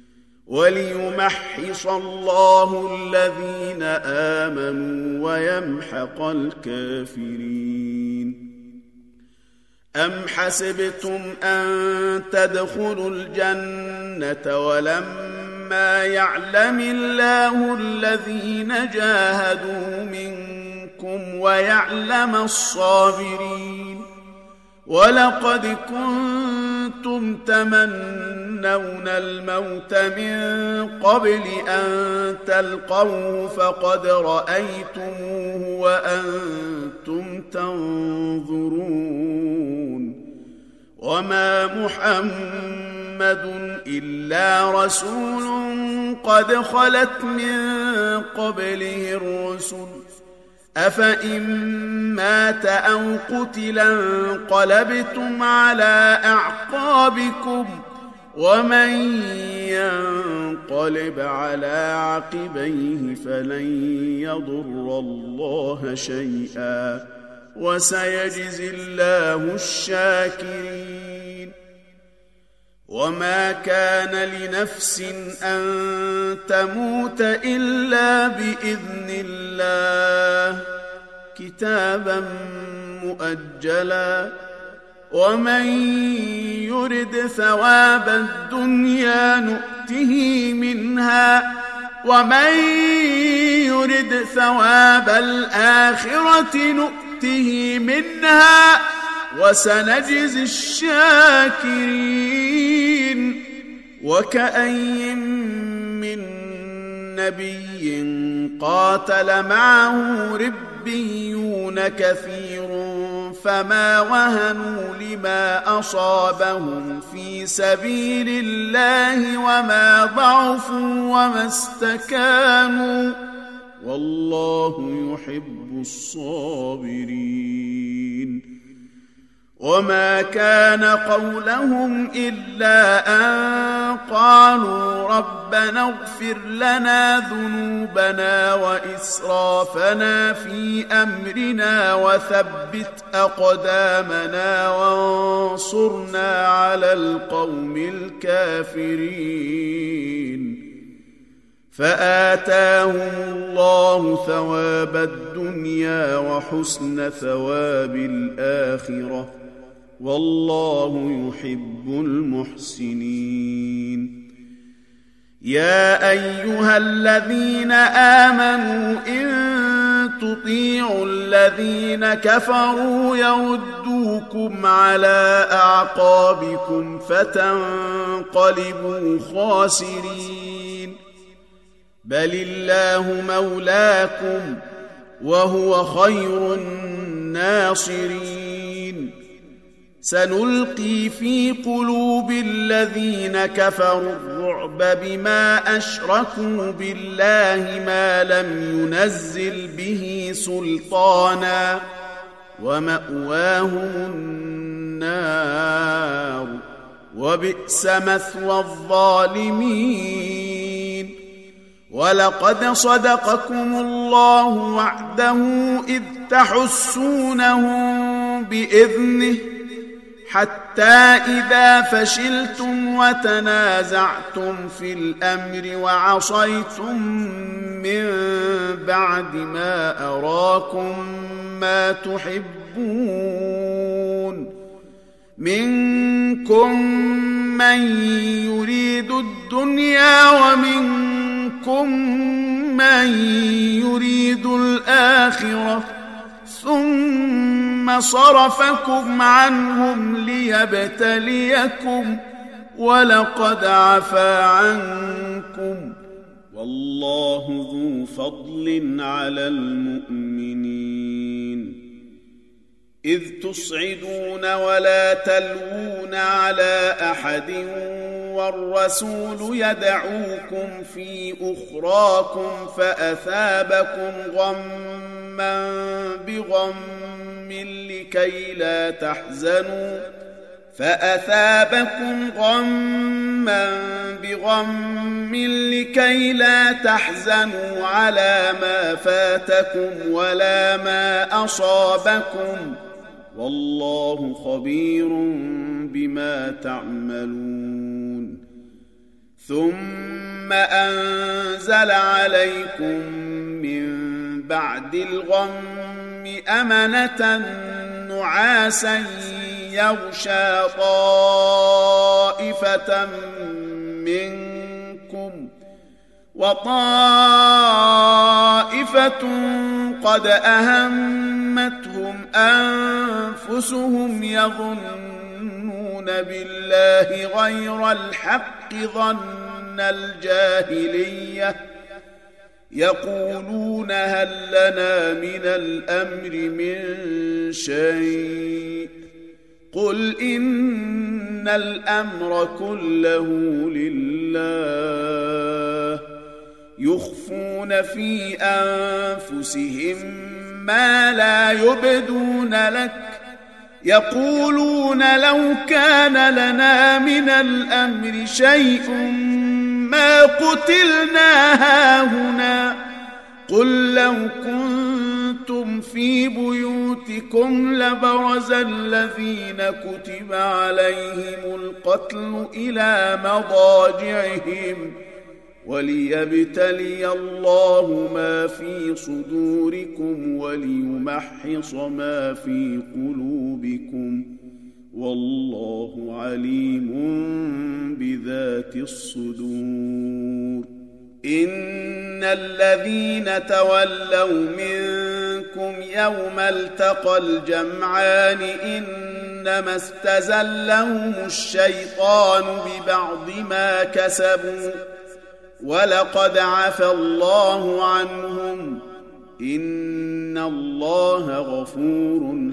وليمحص الله الذين آمنوا ويمحق الكافرين أم حسبتم أن تدخلوا الجنة ولما يعلم الله الذين جاهدوا منكم ويعلم الصابرين ولقد كنتم تمنون الموت من قبل أن تلقوه فقد رأيتموه وأنتم تنظرون وما محمد إلا رسول قد خلت من قبله الرسل أفإن مات أو قتل انقلبتم على أعقابكم ومن ينقلب على عقبيه فلن يضر الله شيئا وسيجزي الله الشاكرين وما كان لنفس أن تموت إلا بإذن الله كتابا مؤجلا ومن يرد ثواب الدنيا نؤته منها ومن يرد ثواب الآخرة نؤته منها وسنجزي الشاكرين وكأي من نبي قاتل معه ربيون كثير فما وهنوا لما أصابهم في سبيل الله وما ضعفوا وما استكانوا والله يحب الصابرين وما كان قولهم إلا أن قالوا ربنا اغفر لنا ذنوبنا وإسرافنا في أمرنا وثبت أقدامنا وانصرنا على القوم الكافرين فآتاهم الله ثواب الدنيا وحسن ثواب الآخرة والله يحب المحسنين يا أيها الذين آمنوا إن تطيعوا الذين كفروا يردوكم على أعقابكم فتنقلبوا خاسرين بل الله مولاكم وهو خير الناصرين سنلقي في قلوب الذين كفروا الرعب بما أشركوا بالله ما لم ينزل به سلطانا ومأواهم النار وبئس مثوى الظالمين ولقد صدقكم الله وعده إذ تحسونهم بإذنه حتى إذا فشلتم وتنازعتم في الأمر وعصيتم من بعد ما أراكم ما تحبون منكم من يريد الدنيا ومنكم من يريد الآخرة ثم صرفكم عنهم ليبتليكم ولقد عفا عنكم والله ذو فضل على المؤمنين إذ تصعدون ولا تلوون على أحد والرسول يدعوكم في أخراكم فأثابكم غما بغم لكي لا تحزنوا على ما فاتكم ولا ما أصابكم والله خبير بما تعملون ثم أنزل عليكم من بعد الغم أمنة نعاسا يغشى طائفة منكم وطائفة قد أهمتهم أنفسهم يظنون بالله غير الحق ظن الجاهلية يقولون هل لنا من الأمر من شيء قل إن الأمر كله لله يخفون في أنفسهم ما لا يبدون لك يقولون لو كان لنا من الأمر شيء ما قتلنا هاهنا قل لو كنتم في بيوتكم لبرز الذين كتب عليهم القتل إلى مضاجعهم وليبتلي الله ما في صدوركم وليمحص ما في قلوبكم والله عليم بذات الصدور إن الذين تولوا منكم يوم التقى الجمعان إنما استزلهم الشيطان ببعض ما كسبوا ولقد عفى الله عنهم إن الله غفور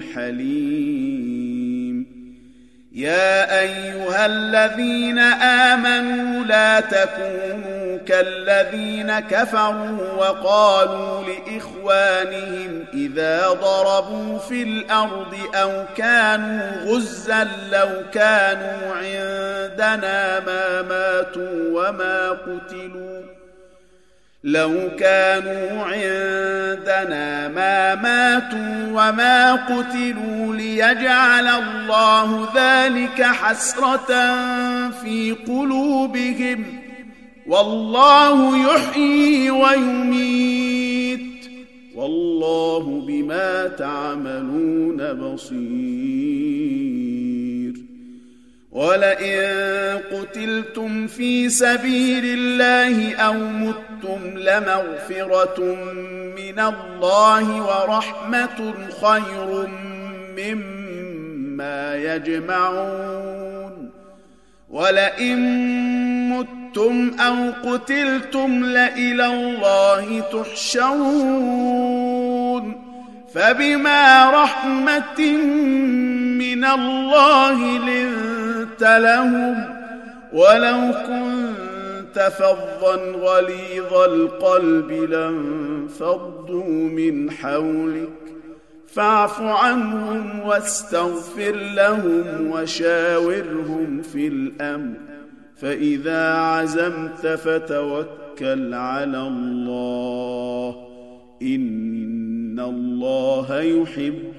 حليم يا أيها الذين آمنوا لا تكونوا كالذين كفروا وقالوا لإخوانهم إذا ضربوا في الأرض أو كانوا غزا لو كانوا عندنا ما ماتوا وما قتلوا ليجعل الله ذلك حسرة في قلوبهم والله يحيي ويميت والله بما تعملون بصير. ولئن قتلتم في سبيل الله أو متم لمغفرة من الله ورحمة خير مما يجمعون. ولئن متم أو قتلتم لإلى الله تحشرون. فبما رحمة من الله لنت لهم ولو كنت فظا غليظ القلب لانفضوا من حولك فاعف عنهم واستغفر لهم وشاورهم في الأمر فإذا عزمت فتوكل على الله إن الله يحب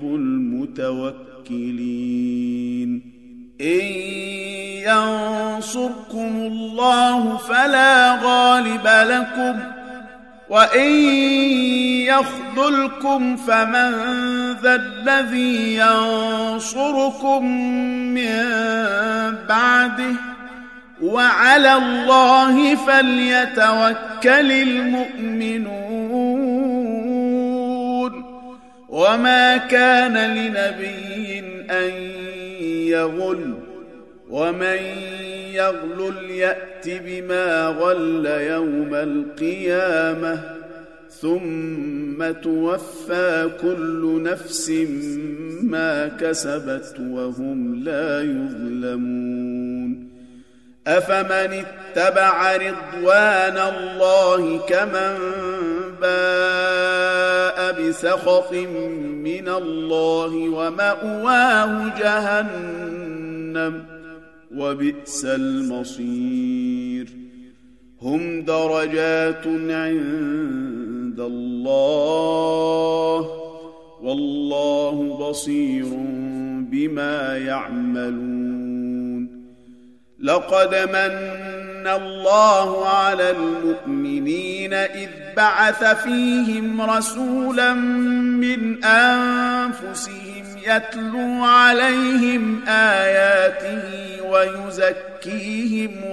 المتوكلين. إن ينصركم الله فلا غالب لكم وإن يخذلكم فمن ذا الذي ينصركم من بعده وعلى الله فليتوكل المؤمنون. وما كان لنبي أن يغل ومن يغلل يأت بما غل يوم القيامة ثم توفى كل نفس ما كسبت وهم لا يظلمون. أفمن اتبع رضوان الله كمن باء بسخط من الله ومأواه جهنم وبئس المصير. هم درجات عند الله والله بصير بما يعملون. لقد من الله على المؤمنين إذ بعث فيهم رسولا من أنفسهم يتلو عليهم آياته ويزكيهم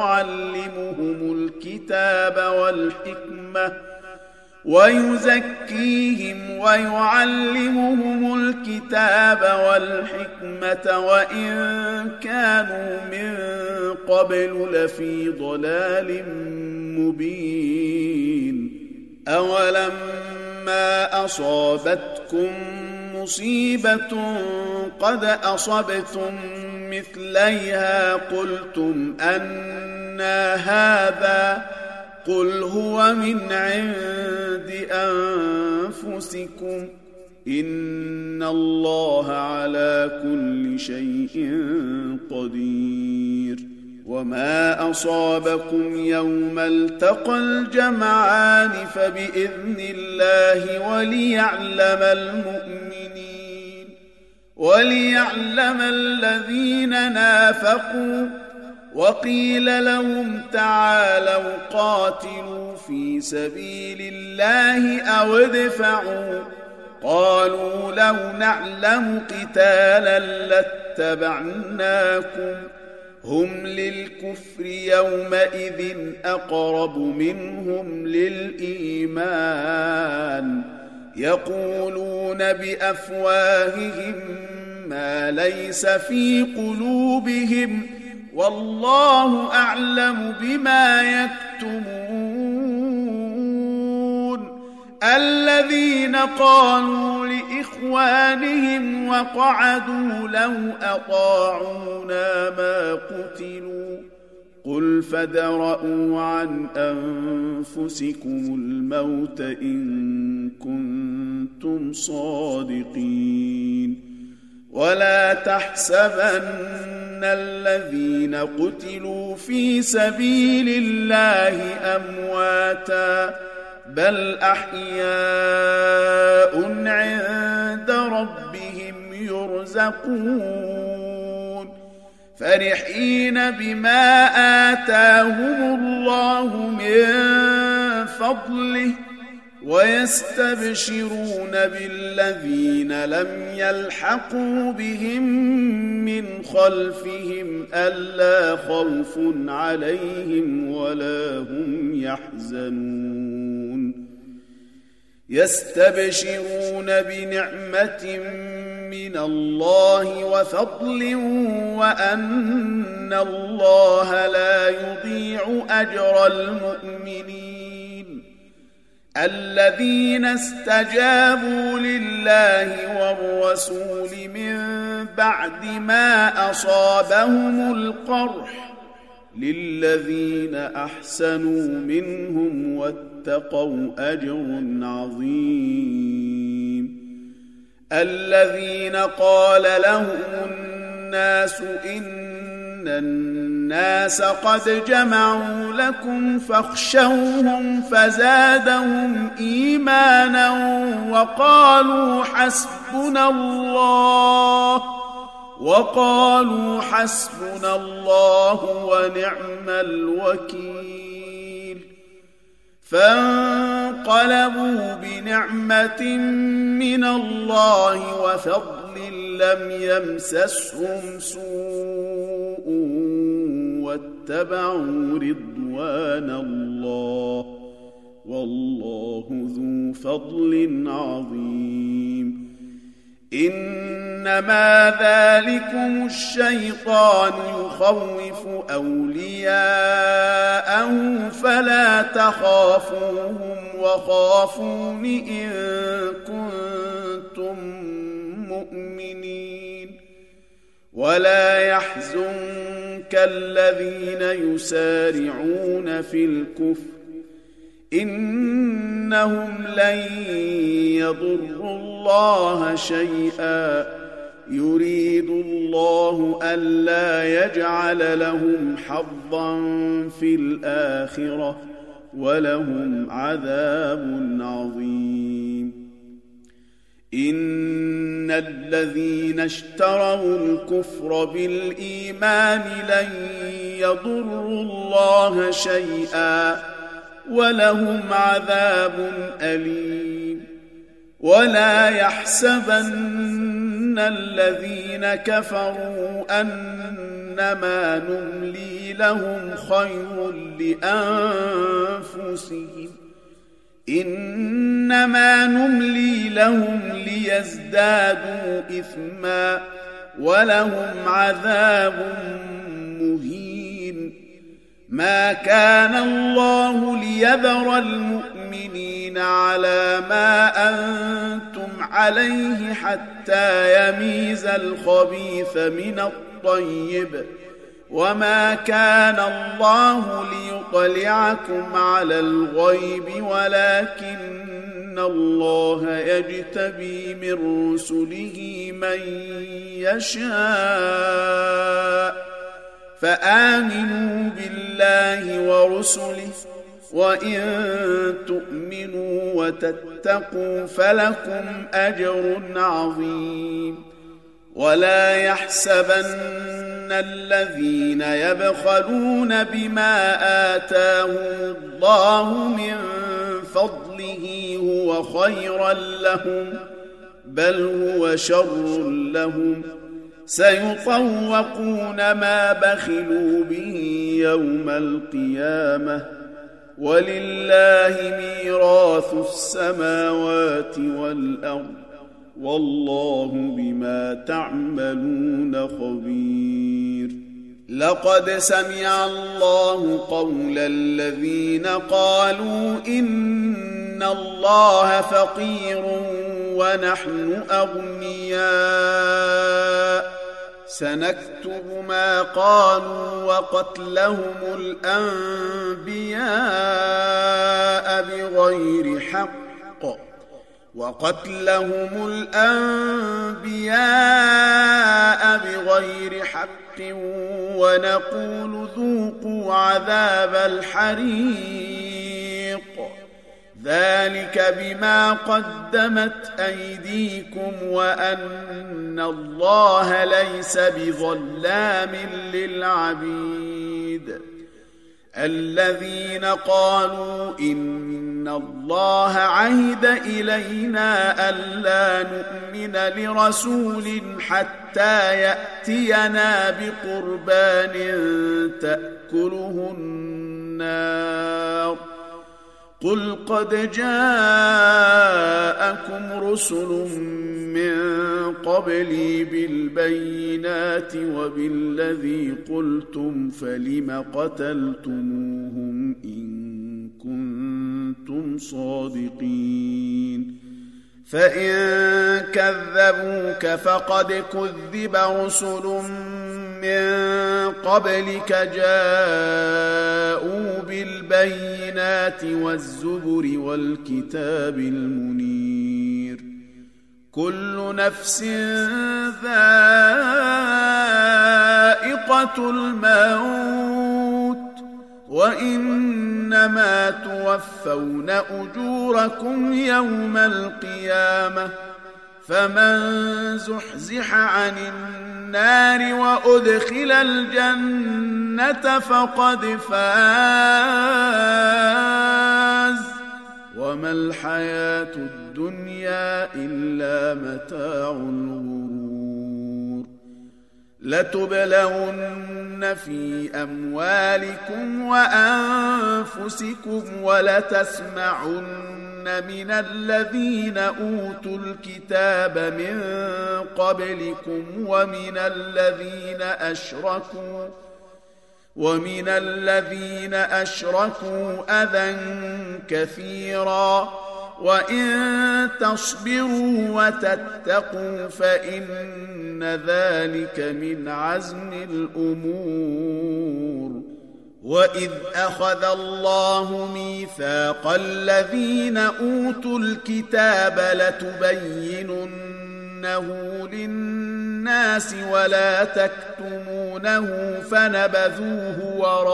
ويعلمهم الكتاب والحكمة وإن كانوا من قبل لفي ضلال مبين. أولما أصابتكم مصيبة قد أصبتم مثليها قلتم أنى هذا قل هو من عند أنفسكم إن الله على كل شيء قدير. وما أصابكم يوم التقى الجمعان فبإذن الله وليعلم الذين نافقوا وقيل لهم تعالوا قاتلوا في سبيل الله أو ادفعوا قالوا لو نعلم قتالا لاتبعناكم هم للكفر يومئذ أقرب منهم للإيمان يقولون بأفواههم ما ليس في قلوبهم والله أعلم بما يكتمون. الذين قالوا لإخوانهم وقعدوا لو أطاعونا ما قتلوا قل فادرءوا عن أنفسكم الموت إن كنتم صادقين ولا تحسبن الذين قتلوا في سبيل الله أمواتا بل أحياء عند ربهم يرزقون فرحين بما آتاهم الله من فضله ويستبشرون بالذين لم يلحقوا بهم من خلفهم ألا خوف عليهم ولا هم يحزنون يستبشرون بنعمة من الله وفضل وأن الله لا يضيع أجر المؤمنين الذين استجابوا لله والرسول من بعد ما أصابهم القرح للذين أحسنوا منهم واتقوا أجر عظيم الذين قال لهم الناس إن الناس قد جمعوا لكم فاخشوهم فزادهم إيمانا وقالوا حسبنا الله ونعم الوكيل فانقلبوا بنعمة من الله وفضل لم يمسسهم سوء واتبعوا رضوان الله والله ذو فضل عظيم إنما ذلكم الشيطان يخوف أولياءه فلا تخافوهم وخافون إن كنتم مؤمنين ولا يحزنك الذين يسارعون في الكفر إنهم لن يضروا الله شيئا يريد الله ألا يجعل لهم حظا في الآخرة ولهم عذاب عظيم إن الذين اشتروا الكفر بالإيمان لن يضروا الله شيئا ولهم عذاب أليم ولا يحسبن الذين كفروا أنما نملي لهم خير لأنفسهم إنما نملي لهم ليزدادوا إثما ولهم عذاب مهين ما كان الله ليذر المؤمنين على ما أنتم عليه حتى يميز الخبيث من الطيب وما كان الله ليطلعكم على الغيب ولكن الله يجتبي من رسله من يشاء فآمنوا بالله ورسله وإن تؤمنوا وتتقوا فلكم أجر عظيم ولا يحسبن الذين يبخلون بما آتاهم الله من فضله هو خيرا لهم بل هو شر لهم سيطوقون ما بخلوا به يوم القيامة ولله ميراث السماوات والأرض والله بما تعملون خبير لقد سمع الله قول الذين قالوا إن الله فقير ونحن أغنياء سنكتب ما قالوا وقتلهم الأنبياء بغير حق ونقول ذوقوا عذاب الحريق ذلك بما قدمت أيديكم وأن الله ليس بظلام للعبيد الذين قالوا إن الله عهد إلينا ألا نؤمن لرسول حتى يأتينا بقربان تأكله النار قل قد جاءكم رسل من قبلي بالبينات وبالذي قلتم فلم قتلتموهم إن كنتم صادقين فإن كذبوك فقد كذب رسل من قبلك جاءوا بالبينات والزبر والكتاب المنير كل نفس ذائقة الموت وإنما توفون أجوركم يوم القيامة فمن زحزح عن النار وأدخل الجنة فقد فاز وما الحياة الدنيا إلا متاع الغرور لتبلغن في أموالكم وأنفسكم ولتسمعن من الذين أوتوا الكتاب من قبلكم ومن الذين أشركوا أذى كثيرا وإن تصبروا وتتقوا فإن ذلك من عزم الأمور وإذ أخذ الله ميثاق الذين أوتوا الكتاب لتبيننه للناس ولا تكتمونه فنبذوه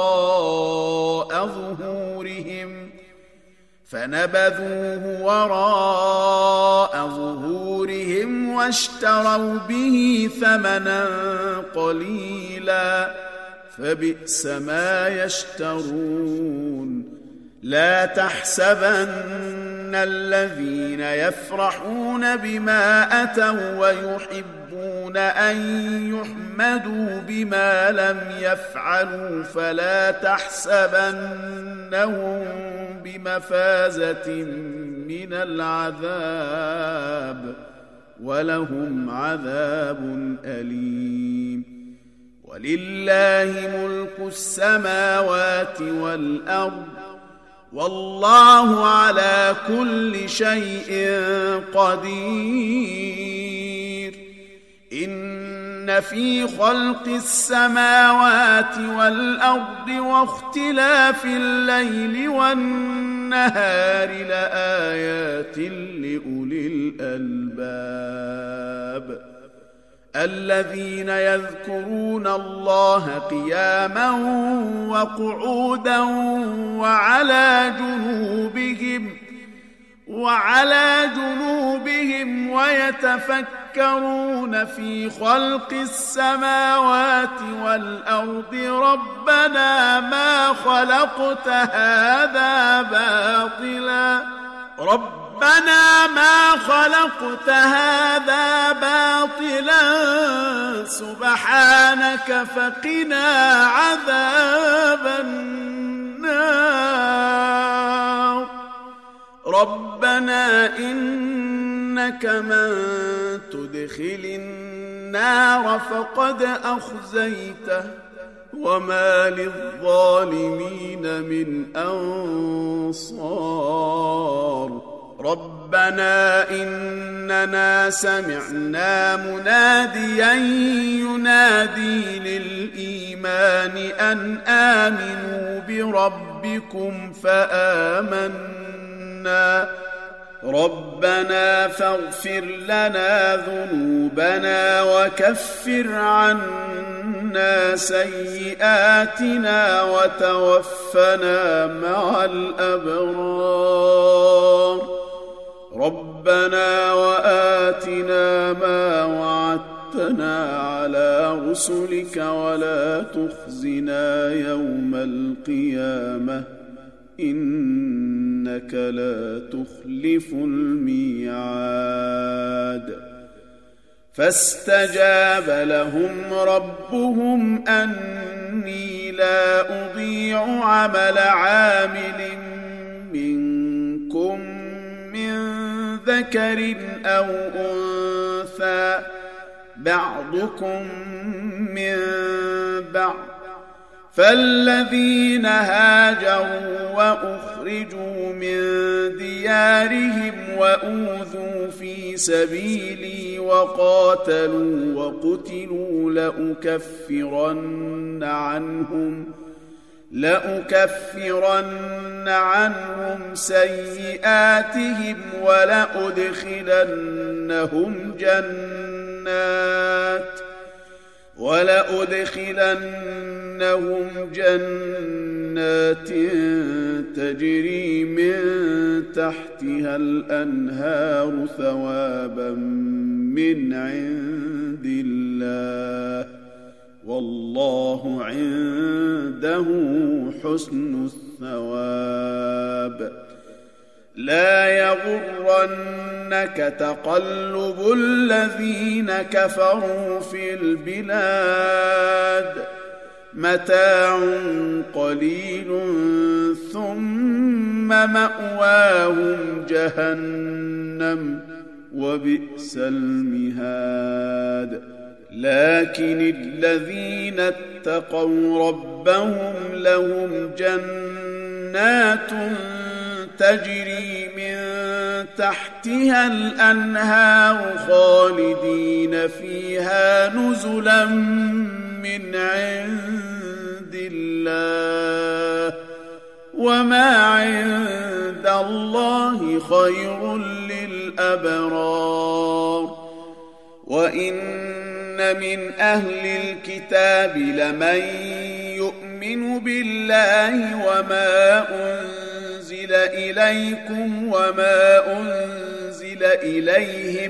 وراء ظهورهم واشتروا به ثمنا قليلا فبئس ما يشترون لا تحسبن الذين يفرحون بما أتوا ويحبون أن يحمدوا بما لم يفعلوا فلا تحسبنهم بمفازة من العذاب ولهم عذاب أليم ولله ملك السماوات والأرض والله على كل شيء قدير إن في خلق السماوات والأرض واختلاف الليل والنهار لآيات لأولي الألباب الذين يذكرون الله قياما وقعودا وعلى جنوبهم ويتفكرون في خلق السماوات والأرض ربنا ما خلقت هذا باطلا سبحانك فقنا عذاب النار ربنا إنك من تدخل النار فقد أخزيته وما للظالمين من أنصار ربنا إننا سمعنا مناديا ينادي للإيمان أن آمنوا بربكم فآمنا ربنا فاغفر لنا ذنوبنا وكفر عنا سيئاتنا وتوفنا مع الأبرار ربنا وآتنا ما وعدتنا على رسلك ولا تخزنا يوم القيامة إنك لا تخلف الميعاد فاستجاب لهم ربهم أني لا أضيع عمل عامل منكم من ذكر أو أنثى بعضكم من بعض فالذين هاجروا وأخرجوا من ديارهم وأوذوا في سبيلي وقاتلوا وقتلوا لأكفرن عنهم سيئاتهم ولأدخلنهم جنات تجري من تحتها الأنهار ثوابا من عند الله والله عنده حسن الثواب لا يغرنك تقلب الذين كفروا في البلاد متاع قليل ثم مأواهم جهنم وبئس المهاد لكن الذين اتقوا ربهم لهم جنات تجري من تحتها الأنهار خالدين فيها نزلا من عند الله وما عند الله خير للأبرار وإن من أهل الكتاب لمن يؤمن بالله وما أنزل إليكم وما أنزل إليهم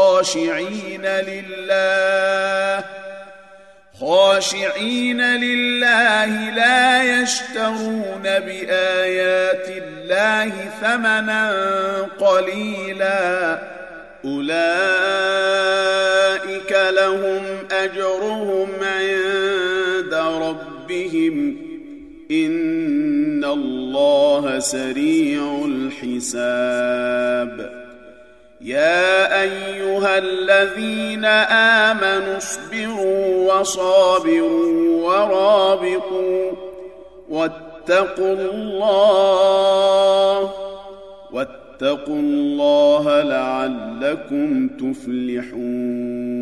خاشعين لله لا يشترون بآيات الله ثمنا قليلا أولئك لهم أجرهم عند ربهم إن الله سريع الحساب يا أيها الذين آمنوا اصبروا وصابروا ورابطوا واتقوا الله لعلكم تفلحون